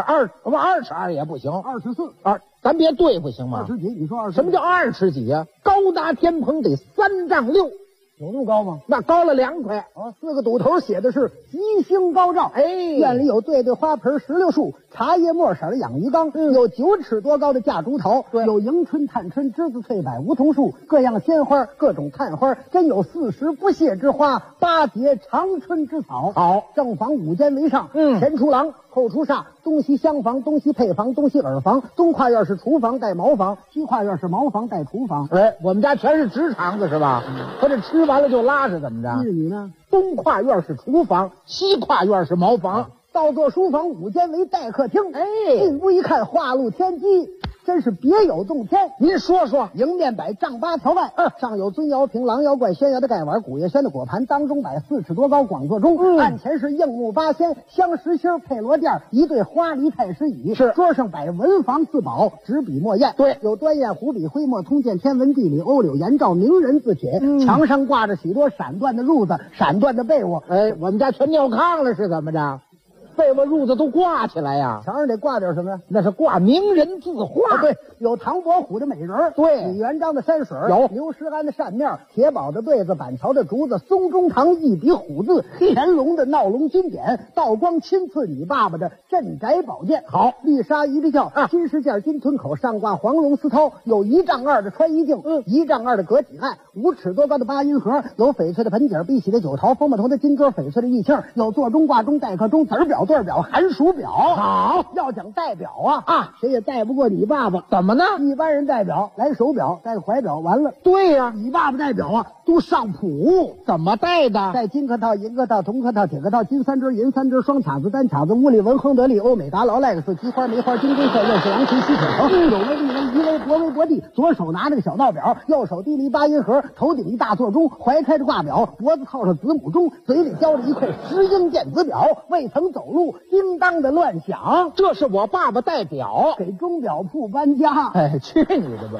Speaker 5: 2，2尺2也不行，2尺4，咱别对付行吗？2尺几？你说20？什么叫2尺几呀？高搭天棚得3丈6。有那么高吗？那高了2块，4个堵头写的是吉星高照。哎，院里有对花盆16树，茶叶墨色的养鱼缸，有9尺多高的架竹桃，有迎春、探春、栀子、翠柏、梧桐树，各样鲜花，各种探花，真有40不谢之花，8节长春之草。好，正房5间为上，前出廊，后出煞，东西厢房，东西配房，东西耳房，东跨院是厨房带茅房，西跨院是茅房带厨房。哎，我们家全是直肠子是吧？他这吃完了就拉是怎么着？你呢？东跨院是厨房，西跨院是茅房，倒座书房5间为待客厅。哎，进屋一看，画露天机，真是别有洞天。您说说，迎面摆丈8条外，上有尊窑瓶、狼窑罐、宣窑的盖碗、古叶轩的果盘，当中摆4尺多高广座钟，案前是硬木8仙、香石心、配罗垫，一对花梨太师椅。是，桌上摆文房4宝，纸笔墨砚。对，有端砚、湖笔、徽墨、通鉴、天文地理、欧柳颜照、名人字帖。墙上挂着许多闪缎的褥子、闪缎的被窝。哎，我们家全尿炕了是怎么着？被窝褥子都挂起来呀，墙上得挂点什么呀？那是挂名人字画。对，有唐伯虎的美人，对，李元璋的山水，有刘诗安的扇面，铁宝的对子，板桥的竹子，松中堂一笔虎字，乾隆的闹龙金典，道光亲赐你爸爸的镇宅宝剑。好，丽莎鱼皮鞘，金饰件，金吞口，上挂黄绒丝绦，有1丈2的穿衣镜，1丈2的隔体案，5尺多高的8音盒，有翡翠的盆底，碧玺的酒桃，蜂蜜头的金桌，翡翠的玉磬，有座钟、挂钟、待客钟、子儿表、对表、寒暑表。好，要讲代表谁也带不过你爸爸。怎么呢？一般人代表来手表，带个怀表，完了。对呀，你爸爸代表都上谱。怎么带的？带金客套、银客套、铜客套、铁客套，金3只、银3只，双卡子、单卡子，乌利文、亨德利、欧美达、劳莱克斯、菊花、梅花、金龟色、又是狼群、西铁城，有为利文、夷为博为博地。左手拿着个小闹表，右手提了一8音盒，头顶一大座钟，怀开着挂表，脖子套着子母钟，嘴里叼着一块10英电子表，未曾走路，叮当的乱响。这是我爸爸代表，给钟表铺搬家。哎，去你的吧！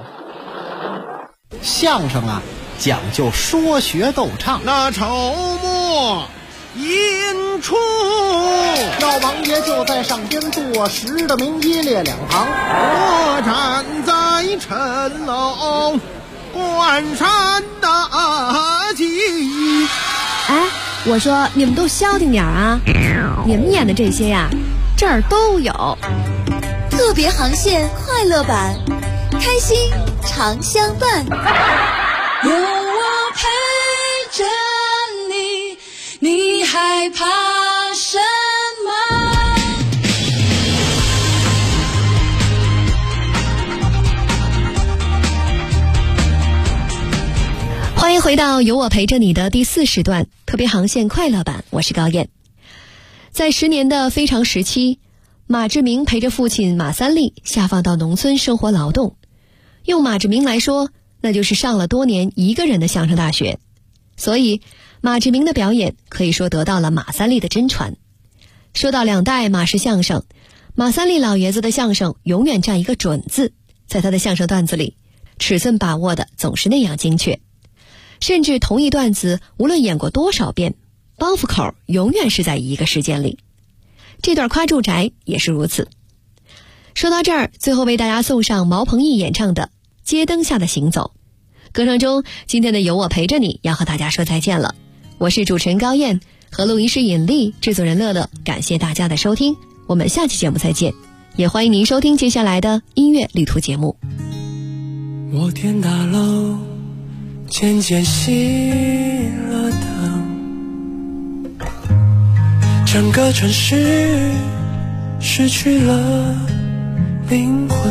Speaker 4: 相声讲究说学逗唱。
Speaker 21: 那筹末引出，
Speaker 4: 老王爷就在上边坐实的名一列2行，
Speaker 21: 我站在陈楼观山大吉。
Speaker 3: 哎，我说你们都消停点啊！你们演的这些呀，这儿都有。
Speaker 15: 特别航线快乐版，开心常相伴。
Speaker 12: 有我陪着你，你害怕什么？
Speaker 3: 欢迎回到有我陪着你的第4时段，特别航线快乐版，我是高燕。在10年的非常时期，马志明陪着父亲马三立下放到农村生活劳动。用马志明来说，那就是上了多年一个人的相声大学。所以马志明的表演可以说得到了马三立的真传。说到2代马氏相声，马三立老爷子的相声永远占一个准字，在他的相声段子里，尺寸把握的总是那样精确。甚至同一段子无论演过多少遍，包袱口永远是在一个时间里。这段夸住宅也是如此。说到这儿，最后为大家送上毛鹏毅演唱的《街灯下的行走》。歌声中，今天的有我陪着你要和大家说再见了。 我是主持人高燕，和录音师尹丽，制作人乐乐，感谢大家的收听，我们下期节目再见，也欢迎您收听接下来的音乐旅途节目。
Speaker 24: 摩天大楼渐渐熄了灯，整个城市失去了灵魂，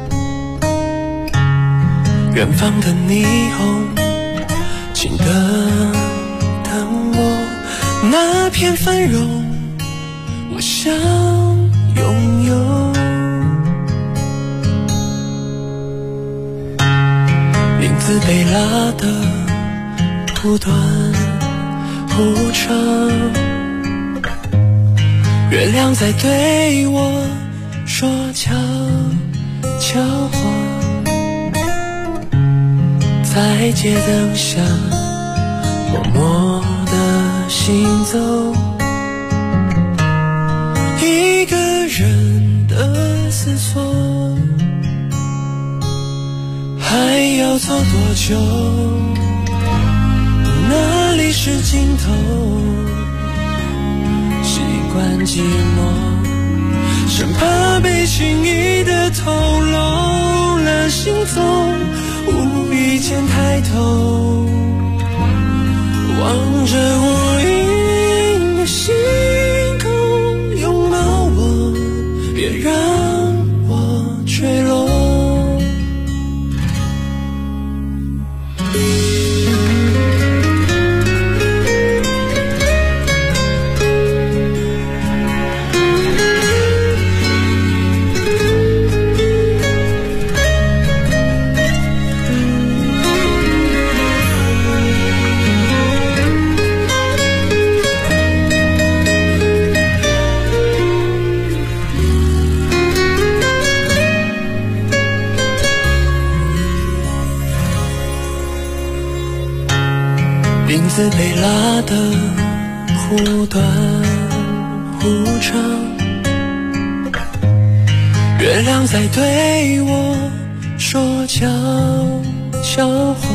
Speaker 24: 远方的霓虹请等等我，那片繁荣我想拥有，林子被拉得不断无常，月亮在对我说悄悄话，在街灯下默默地行走，一个人的思索，还要走多久？哪里是尽头？习惯寂寞，生怕被轻易的透露了行踪，无意间抬头，望着无垠的星空，拥抱我，别让我坠落。林子被拉得忽短忽长，月亮在对我说悄悄话，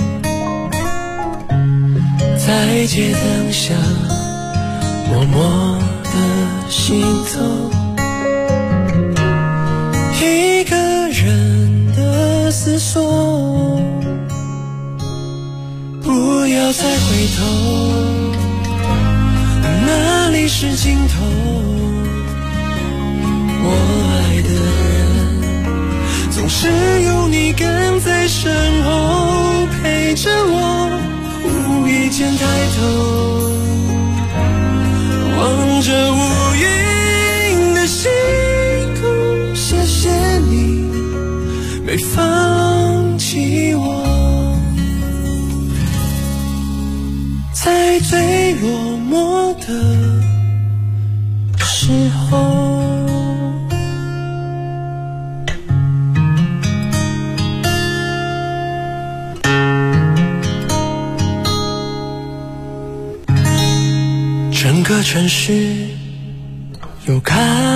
Speaker 24: 在街灯下默默地行走，一个人的思索，不要再回头，哪里是尽头？我爱的人，总是有你跟在身后陪着我，无意间抬头，望着无垠的星空，谢谢你没放弃我，在最落寞的时候。整个城市又开。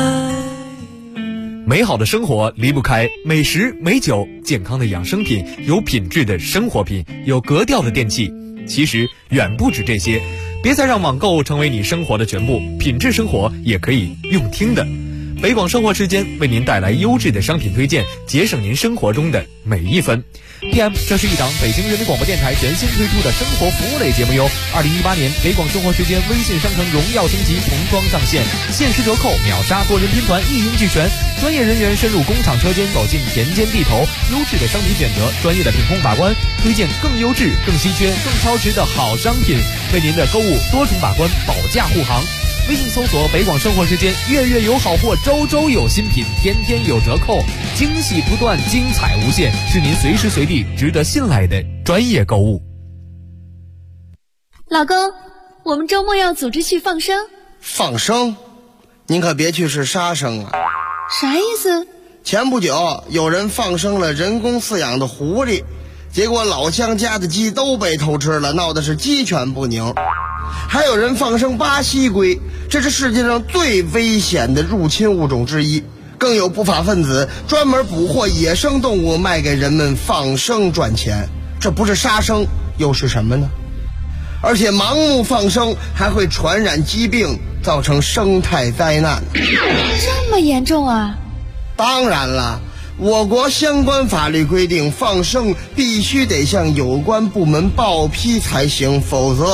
Speaker 7: 美好的生活离不开美食美酒，健康的养生品，有品质的生活品，有格调的电器。其实远不止这些，别再让网购成为你生活的全部，品质生活也可以用听的。北广生活时间为您带来优质的商品推荐，节省您生活中的每一分。PM， 这是一档北京人民广播电台全新推出的生活服务类节目哟。2018年北广生活时间微信商城荣耀升级童装上线，限时折扣，秒杀多人拼团，一应俱全。专业人员深入工厂车间，走进田间地头，优质的商品选择，专业的品控把关，推荐更优质、更稀缺、更超值的好商品，为您的购物多重把关，保驾护航。微信搜索北广生活时间，月月有好货，周周有新品，天天有折扣，惊喜不断，精彩无限，是您随时随地值得信赖的专业购物。
Speaker 15: 老公，我们周末要组织去放生。
Speaker 1: 放生？您可别去是杀生啊！
Speaker 15: 啥意思？
Speaker 1: 前不久有人放生了人工饲养的狐狸，结果老乡家的鸡都被偷吃了，闹得是鸡犬不宁。还有人放生巴西龟，这是世界上最危险的入侵物种之一。更有不法分子专门捕获野生动物卖给人们放生赚钱，这不是杀生又是什么呢？ 而且盲目放生还会传染疾病，造成生态灾难。
Speaker 8: 这么严重啊？
Speaker 1: 当然了，我国相关法律规定，放生必须得向有关部门报批才行，否则